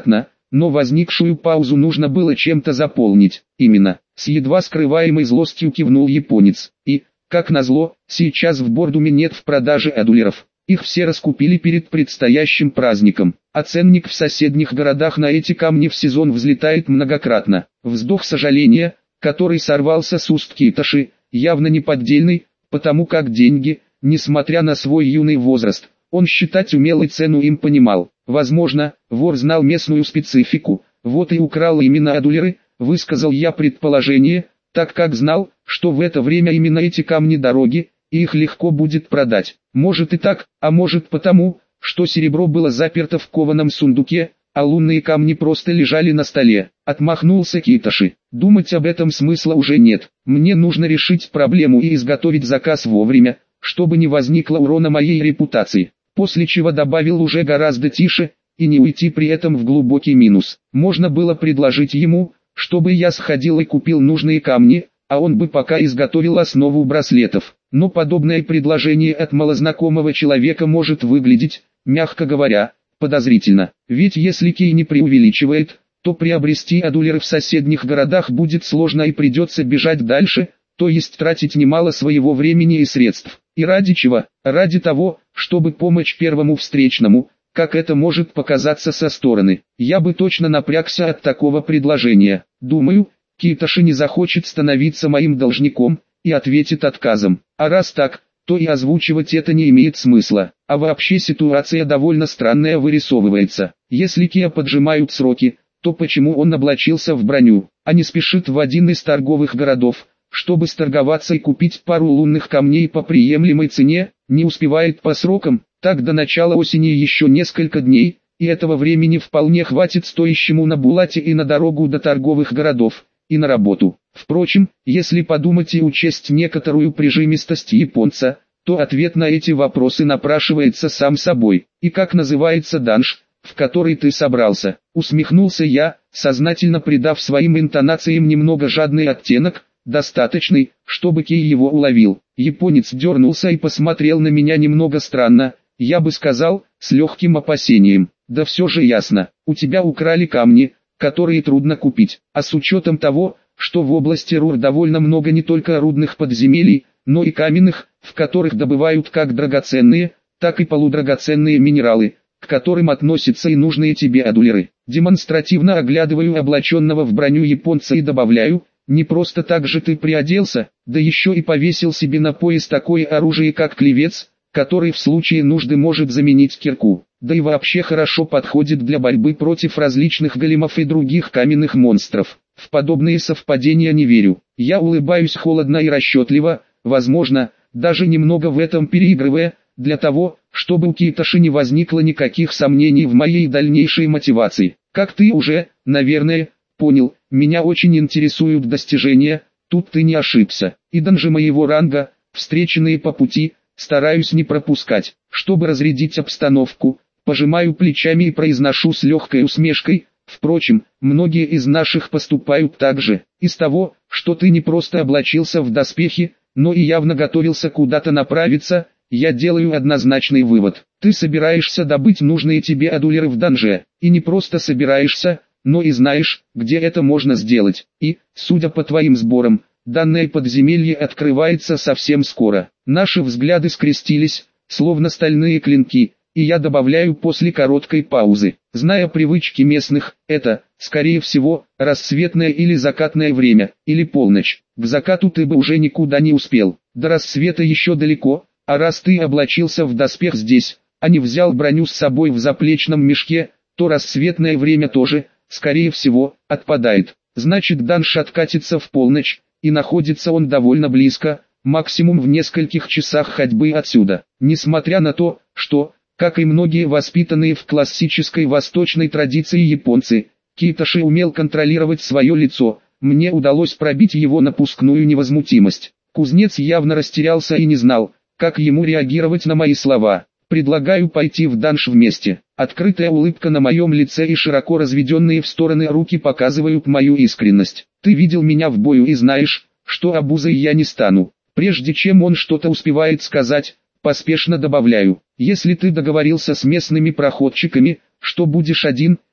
но возникшую паузу нужно было чем-то заполнить. Именно, с едва скрываемой злостью кивнул японец. И, как назло, сейчас в Бордуме нет в продаже адулеров. Их все раскупили перед предстоящим праздником, а ценник в соседних городах на эти камни в сезон взлетает многократно. Вздох сожаления, который сорвался с уст Китоши, явно неподдельный, потому как деньги, несмотря на свой юный возраст, он считать умел и цену им понимал. Возможно, вор знал местную специфику, вот и украл именно адулеры, высказал я предположение, так как знал, что в это время именно эти камни дороги, и их легко будет продать. Может и так, а может потому, что серебро было заперто в кованом сундуке, а лунные камни просто лежали на столе. Отмахнулся Китоши. Думать об этом смысла уже нет. Мне нужно решить проблему и изготовить заказ вовремя, чтобы не возникло урона моей репутации. После чего добавил уже гораздо тише, и не уйти при этом в глубокий минус. Можно было предложить ему, чтобы я сходил и купил нужные камни, а он бы пока изготовил основу браслетов. Но подобное предложение от малознакомого человека может выглядеть, мягко говоря, подозрительно. Ведь если Кей не преувеличивает, то приобрести адулеры в соседних городах будет сложно и придется бежать дальше, то есть тратить немало своего времени и средств. И ради чего? Ради того, чтобы помочь первому встречному, как это может показаться со стороны. Я бы точно напрягся от такого предложения. Думаю, Китоши не захочет становиться моим должником, и ответит отказом. А раз так, то и озвучивать это не имеет смысла. А вообще ситуация довольно странная вырисовывается. Если Киа поджимают сроки, то почему он облачился в броню, а не спешит в один из торговых городов, чтобы сторговаться и купить пару лунных камней по приемлемой цене, не успевает по срокам, так до начала осени еще несколько дней, и этого времени вполне хватит стоящему на Булате и на дорогу до торговых городов, и на работу. Впрочем, если подумать и учесть некоторую прижимистость японца, то ответ на эти вопросы напрашивается сам собой. И как называется данж, в который ты собрался? Усмехнулся я, сознательно придав своим интонациям немного жадный оттенок, достаточный, чтобы Кей его уловил. Японец дернулся и посмотрел на меня немного странно, я бы сказал, с легким опасением. Да все же ясно, у тебя украли камни, которые трудно купить, а с учетом того, что в области Рур довольно много не только рудных подземелий, но и каменных, в которых добывают как драгоценные, так и полудрагоценные минералы, к которым относятся и нужные тебе адулеры. Демонстративно оглядываю облаченного в броню японца и добавляю, не просто так же ты приоделся, да еще и повесил себе на пояс такое оружие как клевец, который в случае нужды может заменить кирку, да и вообще хорошо подходит для борьбы против различных големов и других каменных монстров. В подобные совпадения не верю. Я улыбаюсь холодно и расчетливо, возможно, даже немного в этом переигрывая, для того, чтобы у Китоши не возникло никаких сомнений в моей дальнейшей мотивации. Как ты уже, наверное, понял, меня очень интересуют достижения, тут ты не ошибся. И данжи моего ранга, встреченные по пути, стараюсь не пропускать. Чтобы разрядить обстановку, пожимаю плечами и произношу с легкой усмешкой, впрочем, многие из наших поступают так же. Из того, что ты не просто облачился в доспехи, но и явно готовился куда-то направиться, я делаю однозначный вывод. Ты собираешься добыть нужные тебе адулеры в данже, и не просто собираешься, но и знаешь, где это можно сделать. И, судя по твоим сборам, данное подземелье открывается совсем скоро. Наши взгляды скрестились, словно стальные клинки, и я добавляю после короткой паузы. Зная привычки местных, это, скорее всего, рассветное или закатное время, или полночь. К закату ты бы уже никуда не успел. До рассвета еще далеко, а раз ты облачился в доспех здесь, а не взял броню с собой в заплечном мешке, то рассветное время тоже, скорее всего, отпадает. Значит, данж откатится в полночь, и находится он довольно близко, максимум в нескольких часах ходьбы отсюда. Несмотря на то, что, как и многие воспитанные в классической восточной традиции японцы, Китоши умел контролировать свое лицо, мне удалось пробить его напускную невозмутимость. Кузнец явно растерялся и не знал, как ему реагировать на мои слова. Предлагаю пойти в данж вместе. Открытая улыбка на моем лице и широко разведенные в стороны руки показывают мою искренность. Ты видел меня в бою и знаешь, что обузой я не стану. Прежде чем он что-то успевает сказать, поспешно добавляю. Если ты договорился с местными проходчиками, что будешь один,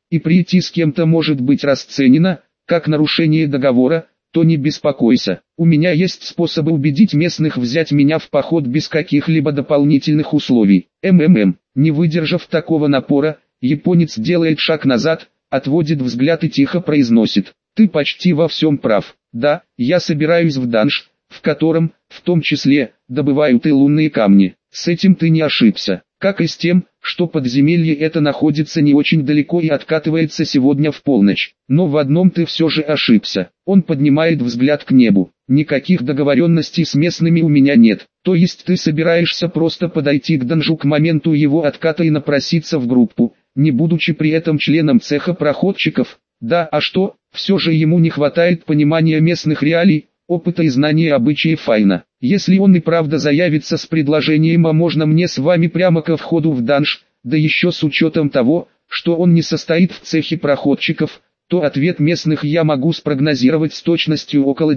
и прийти с кем-то может быть расценено как нарушение договора, то не беспокойся. У меня есть способы убедить местных взять меня в поход без каких-либо дополнительных условий. Не выдержав такого напора, японец делает шаг назад, отводит взгляд и тихо произносит: «Ты почти во всем прав. Да, я собираюсь в данж, в котором, в том числе, добывают и лунные камни. С этим ты не ошибся. Как и с тем, что подземелье это находится не очень далеко и откатывается сегодня в полночь. Но в одном ты все же ошибся». Он поднимает взгляд к небу. «Никаких договоренностей с местными у меня нет. То есть ты собираешься просто подойти к данжу к моменту его отката и напроситься в группу, не будучи при этом членом цеха проходчиков? Да, а что, все же ему не хватает понимания местных реалий, опыта и знания обычаев Файна. Если он и правда заявится с предложением: «А можно мне с вами прямо ко входу в данж», да еще с учетом того, что он не состоит в цехе проходчиков, то ответ местных я могу спрогнозировать с точностью около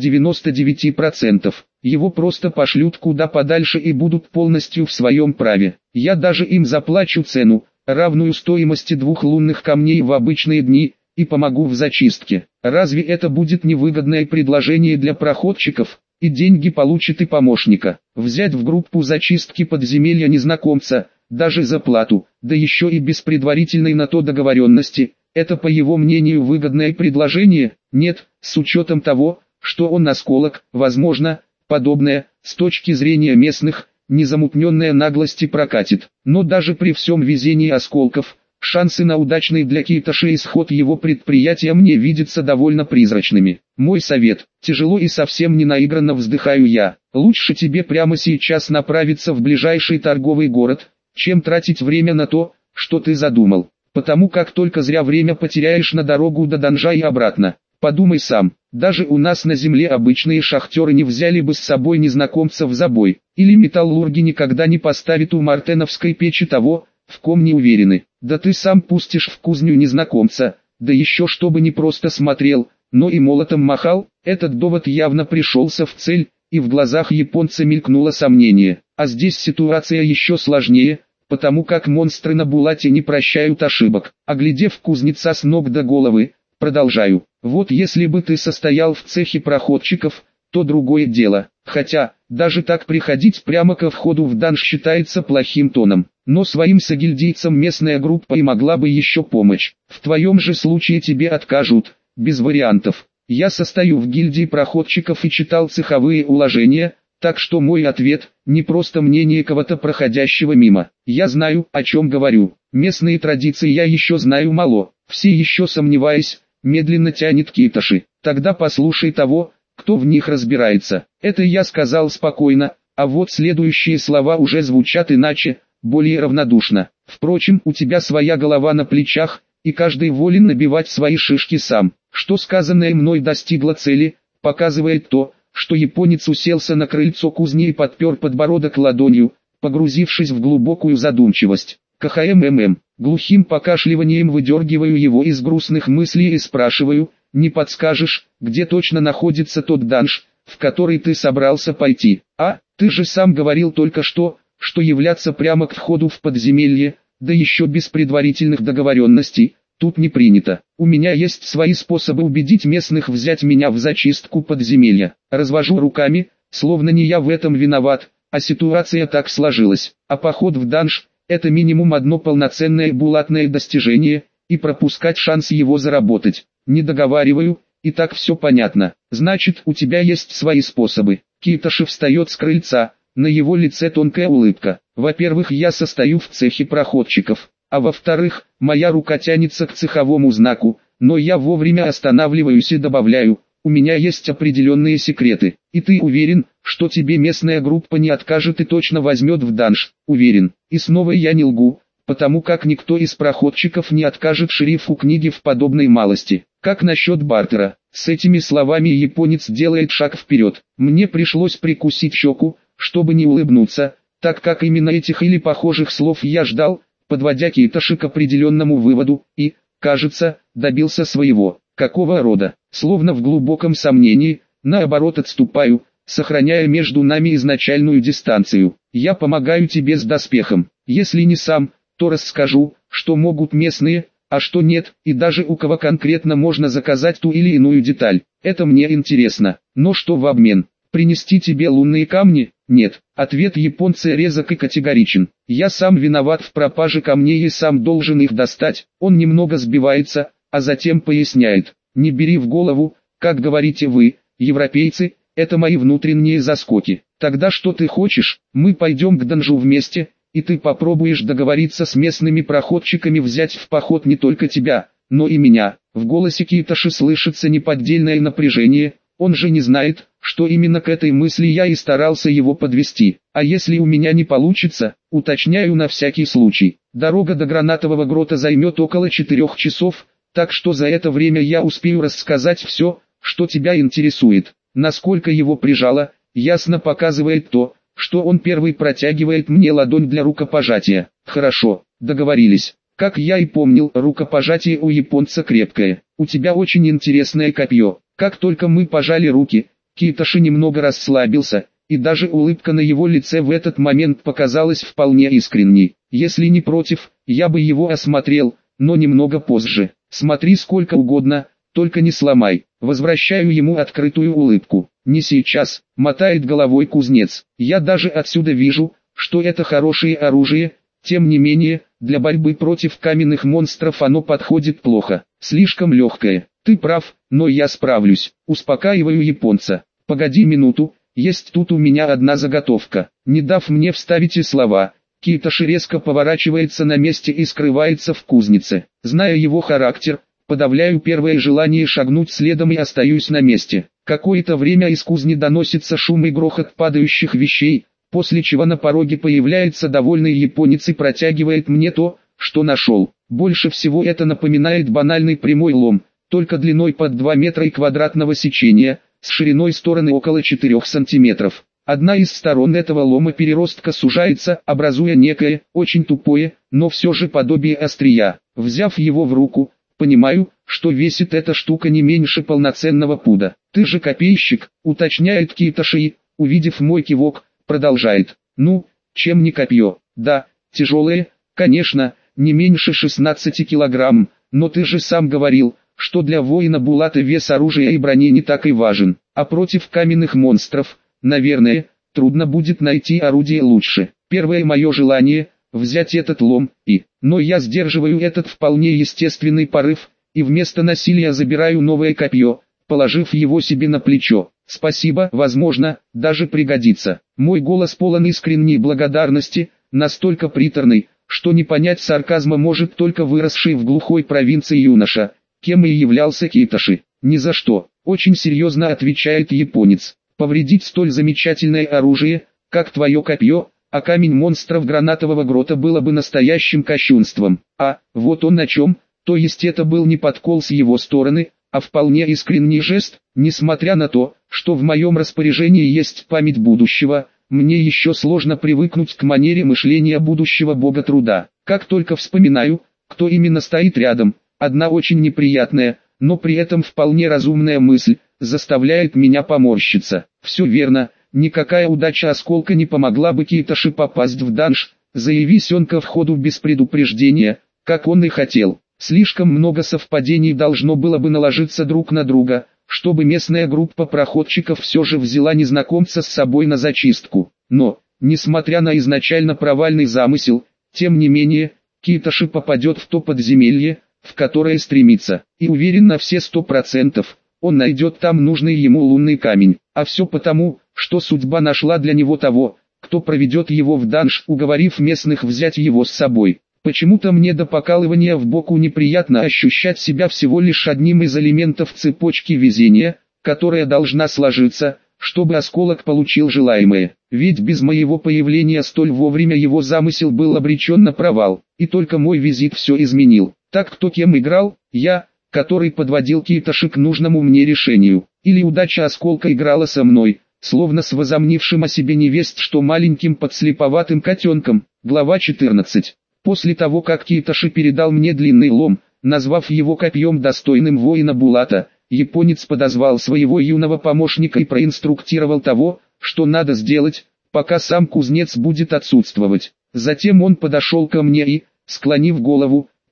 99%. Его просто пошлют куда подальше и будут полностью в своем праве. Я даже им заплачу цену, равную стоимости 2 лунных камней в обычные дни, и помогу в зачистке. Разве это будет невыгодное предложение для проходчиков? И деньги получит и помощника. Взять в группу зачистки подземелья незнакомца, даже за плату, да еще и без предварительной на то договоренности, это по его мнению выгодное предложение? Нет, с учетом того, что он осколок, возможно, подобное, с точки зрения местных, незамутненная наглости прокатит. Но даже при всем везении осколков, шансы на удачный для Китоши исход его предприятия мне видятся довольно призрачными. Мой совет: тяжело и совсем не наигранно вздыхаю я, лучше тебе прямо сейчас направиться в ближайший торговый город, чем тратить время на то, что ты задумал. Потому как только зря время потеряешь на дорогу до данжа и обратно. Подумай сам, даже у нас на земле обычные шахтеры не взяли бы с собой незнакомца в забой, или металлурги никогда не поставят у мартеновской печи того, в ком не уверены. Да ты сам пустишь в кузню незнакомца, да еще чтобы не просто смотрел, но и молотом махал. Этот довод явно пришелся в цель, и в глазах японца мелькнуло сомнение. А здесь ситуация еще сложнее, потому как монстры на Булате не прощают ошибок. Оглядев кузнеца с ног до головы, продолжаю: вот если бы ты состоял в цехе проходчиков, то другое дело. Хотя, даже так приходить прямо ко входу в данж считается плохим тоном. Но своим согильдейцам местная группа и могла бы еще помочь. В твоем же случае тебе откажут, без вариантов. Я состою в гильдии проходчиков и читал цеховые уложения, так что мой ответ – не просто мнение кого-то проходящего мимо. Я знаю, о чем говорю. Местные традиции я еще знаю мало. Все еще сомневаясь, медленно тянет Китоши. Тогда послушай того, кто в них разбирается. Это я сказал спокойно, а вот следующие слова уже звучат иначе, более равнодушно. Впрочем, у тебя своя голова на плечах, и каждый волен набивать свои шишки сам. Что сказанное мной достигло цели, показывает то, что японец уселся на крыльцо кузни и подпер подбородок ладонью, погрузившись в глубокую задумчивость. Глухим покашливанием выдергиваю его из грустных мыслей и спрашиваю: не подскажешь, где точно находится тот данж, в который ты собрался пойти? А, ты же сам говорил только что являться прямо к входу в подземелье, да еще без предварительных договоренностей, тут не принято. У меня есть свои способы убедить местных взять меня в зачистку подземелья. Развожу руками, словно не я в этом виноват, а ситуация так сложилась. А поход в данж – это минимум одно полноценное булатное достижение, и пропускать шанс его заработать. Не договариваю, и так все понятно. Значит, у тебя есть свои способы. Китоши встает с крыльца, на его лице тонкая улыбка. Во-первых, я состою в цехе проходчиков. А во-вторых, моя рука тянется к цеховому знаку, но я вовремя останавливаюсь и добавляю: у меня есть определенные секреты. И ты уверен, что тебе местная группа не откажет и точно возьмет в данж? Уверен. И снова я не лгу, потому как никто из проходчиков не откажет шерифу книги в подобной малости. Как насчет бартера? С этими словами японец делает шаг вперед. Мне пришлось прикусить щеку, чтобы не улыбнуться, так как именно этих или похожих слов я ждал, подводя Китоши к определенному выводу, и, кажется, добился своего. Какого рода? Словно в глубоком сомнении, наоборот отступаю, сохраняя между нами изначальную дистанцию. Я помогаю тебе с доспехом. Если не сам, то расскажу, что могут местные, а что нет, и даже у кого конкретно можно заказать ту или иную деталь. Это мне интересно. Но что в обмен? Принести тебе лунные камни? Нет. Ответ японца резок и категоричен. Я сам виноват в пропаже камней и сам должен их достать. Он немного сбивается, а затем поясняет. Не бери в голову, как говорите вы, европейцы, это мои внутренние заскоки. Тогда что ты хочешь? Мы пойдем к Данжу вместе, и ты попробуешь договориться с местными проходчиками взять в поход не только тебя, но и меня. В голосе Китоши слышится неподдельное напряжение, он же не знает, что именно к этой мысли я и старался его подвести. А если у меня не получится, уточняю на всякий случай. Дорога до Гранатового грота займет около 4 часов, так что за это время я успею рассказать все, что тебя интересует. Насколько его прижало, ясно показывает то, что он первый протягивает мне ладонь для рукопожатия. Хорошо, договорились. Как я и помнил, рукопожатие у японца крепкое. У тебя очень интересное копье. Как только мы пожали руки, Китоши немного расслабился, и даже улыбка на его лице в этот момент показалась вполне искренней. Если не против, я бы его осмотрел, но немного позже. Смотри сколько угодно, только не сломай. Возвращаю ему открытую улыбку. Не сейчас, мотает головой кузнец. Я даже отсюда вижу, что это хорошее оружие, тем не менее, для борьбы против каменных монстров оно подходит плохо, слишком легкое. Ты прав, но я справлюсь. Успокаиваю японца. Погоди минуту, есть тут у меня одна заготовка. Не дав мне вставить и слова, Китоши резко поворачивается на месте и скрывается в кузнице. Зная его характер, подавляю первое желание шагнуть следом и остаюсь на месте. Какое-то время из кузни доносится шум и грохот падающих вещей, после чего на пороге появляется довольный японец и протягивает мне то, что нашел. Больше всего это напоминает банальный прямой лом, только длиной под 2 метра и квадратного сечения, с шириной стороны около 4 сантиметров. Одна из сторон этого лома переростка сужается, образуя некое, очень тупое, но все же подобие острия. Взяв его в руку, понимаю, что весит эта штука не меньше полноценного пуда. Ты же копейщик, уточняет Китоши, увидев мой кивок, продолжает. Ну, чем не копье? Да, тяжелое, конечно, не меньше 16 килограмм, но ты же сам говорил, что для воина Булата вес оружия и брони не так и важен, а против каменных монстров, наверное, трудно будет найти орудие лучше. Первое мое желание – взять этот лом, но я сдерживаю этот вполне естественный порыв, и вместо насилия забираю новое копье, положив его себе на плечо. Спасибо, возможно, даже пригодится. Мой голос полон искренней благодарности, настолько приторный, что не понять сарказма может только выросший в глухой провинции юноша, кем и являлся Китоши. Ни за что, очень серьезно отвечает японец. Повредить столь замечательное оружие, как твое копье, а камень монстров Гранатового грота было бы настоящим кощунством. А, вот он на чем, то есть это был не подкол с его стороны, а вполне искренний жест. Несмотря на то, что в моем распоряжении есть память будущего, мне еще сложно привыкнуть к манере мышления будущего бога труда. Как только вспоминаю, кто именно стоит рядом, одна очень неприятная, но при этом вполне разумная мысль, заставляет меня поморщиться. Все верно, никакая удача осколка не помогла бы Китоши попасть в данж, заявись он ко входу без предупреждения, как он и хотел. Слишком много совпадений должно было бы наложиться друг на друга, чтобы местная группа проходчиков все же взяла незнакомца с собой на зачистку. Но, несмотря на изначально провальный замысел, тем не менее, Китоши попадет в то подземелье, в которое стремится, и уверен на все 100%, он найдет там нужный ему лунный камень. А все потому, что судьба нашла для него того, кто проведет его в данж, уговорив местных взять его с собой. Почему-то мне до покалывания в боку неприятно ощущать себя всего лишь одним из элементов цепочки везения, которая должна сложиться, чтобы осколок получил желаемое. Ведь без моего появления столь вовремя его замысел был обречен на провал, и только мой визит все изменил. Так кто кем играл? Я, который подводил Китоши к нужному мне решению, или удача осколка играла со мной, словно с возомнившим о себе невесть что маленьким подслеповатым котенком. Глава 14. После того как Китоши передал мне длинный лом, назвав его копьем достойным воина Булата, японец подозвал своего юного помощника и проинструктировал того, что надо сделать, пока сам кузнец будет отсутствовать. Затем он подошел ко мне и, склонив голову,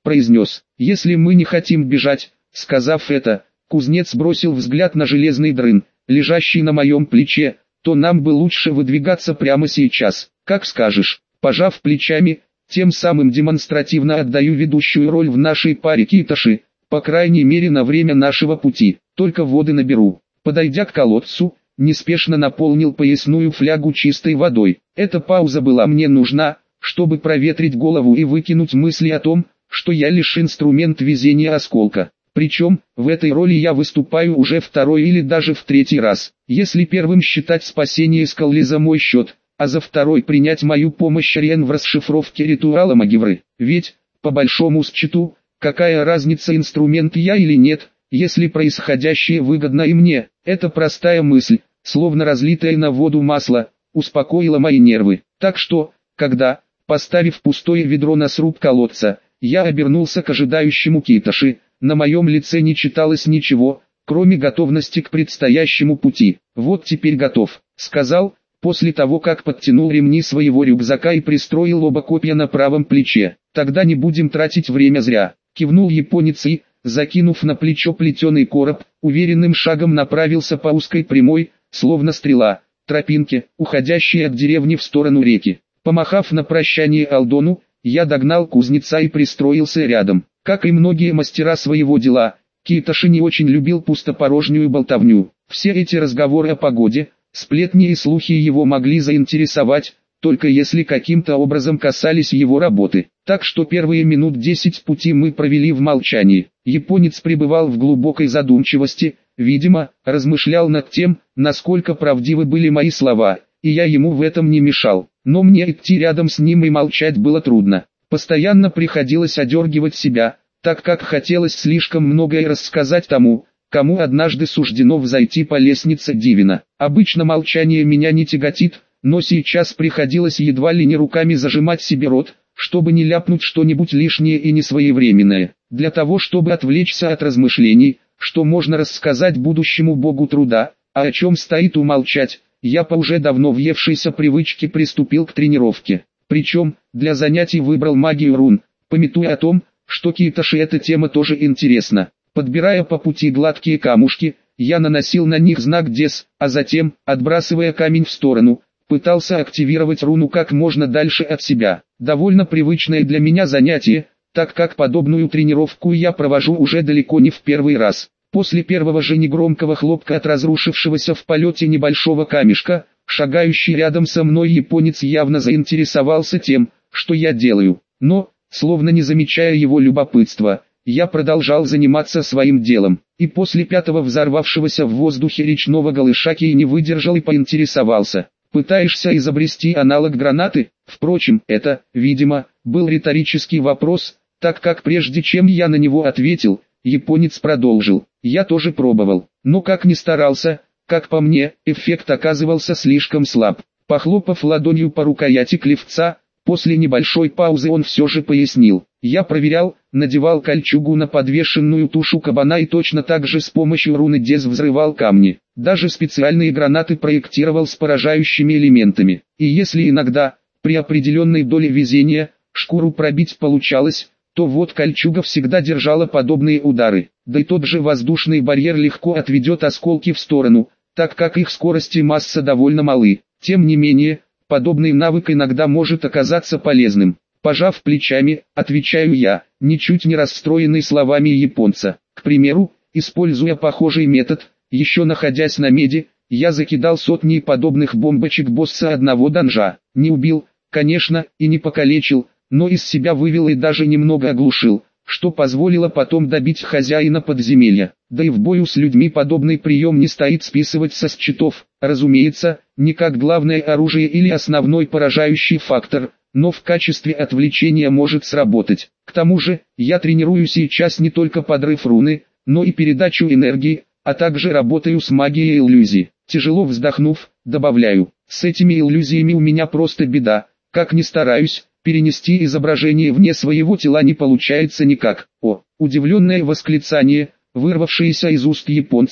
произнес. Если мы не хотим бежать, сказав это, кузнец бросил взгляд на железный дрын, лежащий на моем плече, то нам бы лучше выдвигаться прямо сейчас. Как скажешь. Пожав плечами, тем самым демонстративно отдаю ведущую роль в нашей паре Китоши, по крайней мере на время нашего пути. Только воды наберу. Подойдя к колодцу, неспешно наполнил поясную флягу чистой водой. Эта пауза была мне нужна, чтобы проветрить голову и выкинуть мысли о том, что я лишь инструмент везения осколка. Причем, в этой роли я выступаю уже второй или даже в третий раз. Если первым считать спасение Скалли за мой счет, а за второй принять мою помощь Риен в расшифровке ритуала Магивры. Ведь, по большому счету, какая разница, инструмент я или нет, если происходящее выгодно и мне. Эта простая мысль, словно разлитое на воду масло, успокоила мои нервы. Так что, когда, поставив пустое ведро на сруб колодца, я обернулся к ожидающему Китоши, на моем лице не читалось ничего, кроме готовности к предстоящему пути. «Вот теперь готов», — сказал, после того как подтянул ремни своего рюкзака и пристроил оба копья на правом плече. «Тогда не будем тратить время зря», — кивнул японец и, закинув на плечо плетеный короб, уверенным шагом направился по узкой прямой, словно стрела, тропинке, уходящей от деревни в сторону реки. Помахав на прощание Алдону, я догнал кузнеца и пристроился рядом. Как и многие мастера своего дела, Китоши не очень любил пустопорожнюю болтовню. Все эти разговоры о погоде, сплетни и слухи его могли заинтересовать, только если каким-то образом касались его работы. Так что первые минут 10 пути мы провели в молчании. Японец пребывал в глубокой задумчивости, видимо, размышлял над тем, насколько правдивы были мои слова, и я ему в этом не мешал. Но мне идти рядом с ним и молчать было трудно. Постоянно приходилось одергивать себя, так как хотелось слишком многое рассказать тому, кому однажды суждено взойти по лестнице Дивина. Обычно молчание меня не тяготит, но сейчас приходилось едва ли не руками зажимать себе рот, чтобы не ляпнуть что-нибудь лишнее и несвоевременное. Для того, чтобы отвлечься от размышлений, что можно рассказать будущему богу труда, а о чем стоит умолчать, я по уже давно въевшейся привычке приступил к тренировке. Причем, для занятий выбрал магию рун, памятуя о том, что Китоши эта тема тоже интересна. Подбирая по пути гладкие камушки, я наносил на них знак Дес, а затем, отбрасывая камень в сторону, пытался активировать руну как можно дальше от себя. Довольно привычное для меня занятие, так как подобную тренировку я провожу уже далеко не в первый раз. После первого же негромкого хлопка от разрушившегося в полете небольшого камешка, шагающий рядом со мной японец явно заинтересовался тем, что я делаю. Но, словно не замечая его любопытства, я продолжал заниматься своим делом. И после пятого взорвавшегося в воздухе речного голышаки не выдержал и поинтересовался: «Пытаешься изобрести аналог гранаты?» Впрочем, это, видимо, был риторический вопрос, так как прежде чем я на него ответил, японец продолжил: «Я тоже пробовал, но как ни старался, как по мне, эффект оказывался слишком слаб». Похлопав ладонью по рукояти клевца, после небольшой паузы он все же пояснил: «Я проверял, надевал кольчугу на подвешенную тушу кабана и точно так же с помощью руны Дез взрывал камни. Даже специальные гранаты проектировал с поражающими элементами. И если иногда, при определенной доле везения, шкуру пробить получалось, то вот кольчуга всегда держала подобные удары. Да и тот же воздушный барьер легко отведет осколки в сторону, так как их скорость и масса довольно малы. Тем не менее, подобный навык иногда может оказаться полезным». Пожав плечами, отвечаю я, ничуть не расстроенный словами японца. К примеру, используя похожий метод, еще находясь на меди, я закидал сотни подобных бомбочек босса одного данжа. Не убил, конечно, и не покалечил, но из себя вывел и даже немного оглушил, что позволило потом добить хозяина подземелья. Да и в бою с людьми подобный прием не стоит списывать со счетов, разумеется, не как главное оружие или основной поражающий фактор, но в качестве отвлечения может сработать. К тому же, я тренирую сейчас не только подрыв руны, но и передачу энергии, а также работаю с магией иллюзий. Тяжело вздохнув, добавляю: с этими иллюзиями у меня просто беда, как ни стараюсь, перенести изображение вне своего тела не получается никак. О, удивленное восклицание, вырвавшееся из уст японца,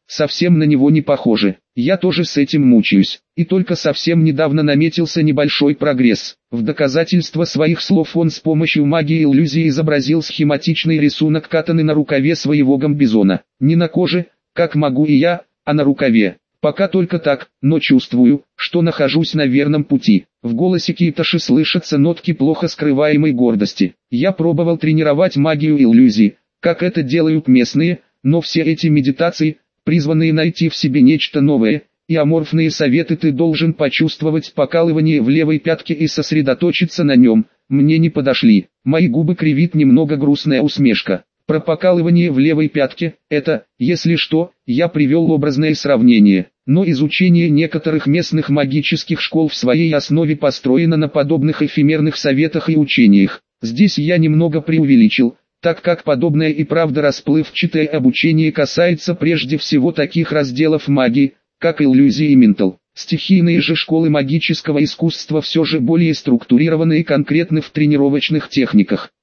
совсем на него не похоже. Я тоже с этим мучаюсь. И только совсем недавно наметился небольшой прогресс. В доказательство своих слов он с помощью магии иллюзии изобразил схематичный рисунок катаны на рукаве своего гамбизона. Не на коже, как могу и я, а на рукаве. Пока только так, но чувствую, что нахожусь на верном пути. В голосе Китоши слышатся нотки плохо скрываемой гордости. Я пробовал тренировать магию иллюзий, как это делают местные, но все эти медитации, призванные найти в себе нечто новое, и аморфные советы «ты должен почувствовать покалывание в левой пятке и сосредоточиться на нем», мне не подошли. Мои губы кривит немного грустная усмешка. Про покалывание в левой пятке, это, если что, я привел образное сравнение, но изучение некоторых местных магических школ в своей основе построено на подобных эфемерных советах и учениях. Здесь я немного преувеличил, так как подобное и правда расплывчатое обучение касается прежде всего таких разделов магии, как иллюзии и ментал. Стихийные же школы магического искусства все же более структурированы и конкретны в тренировочных техниках.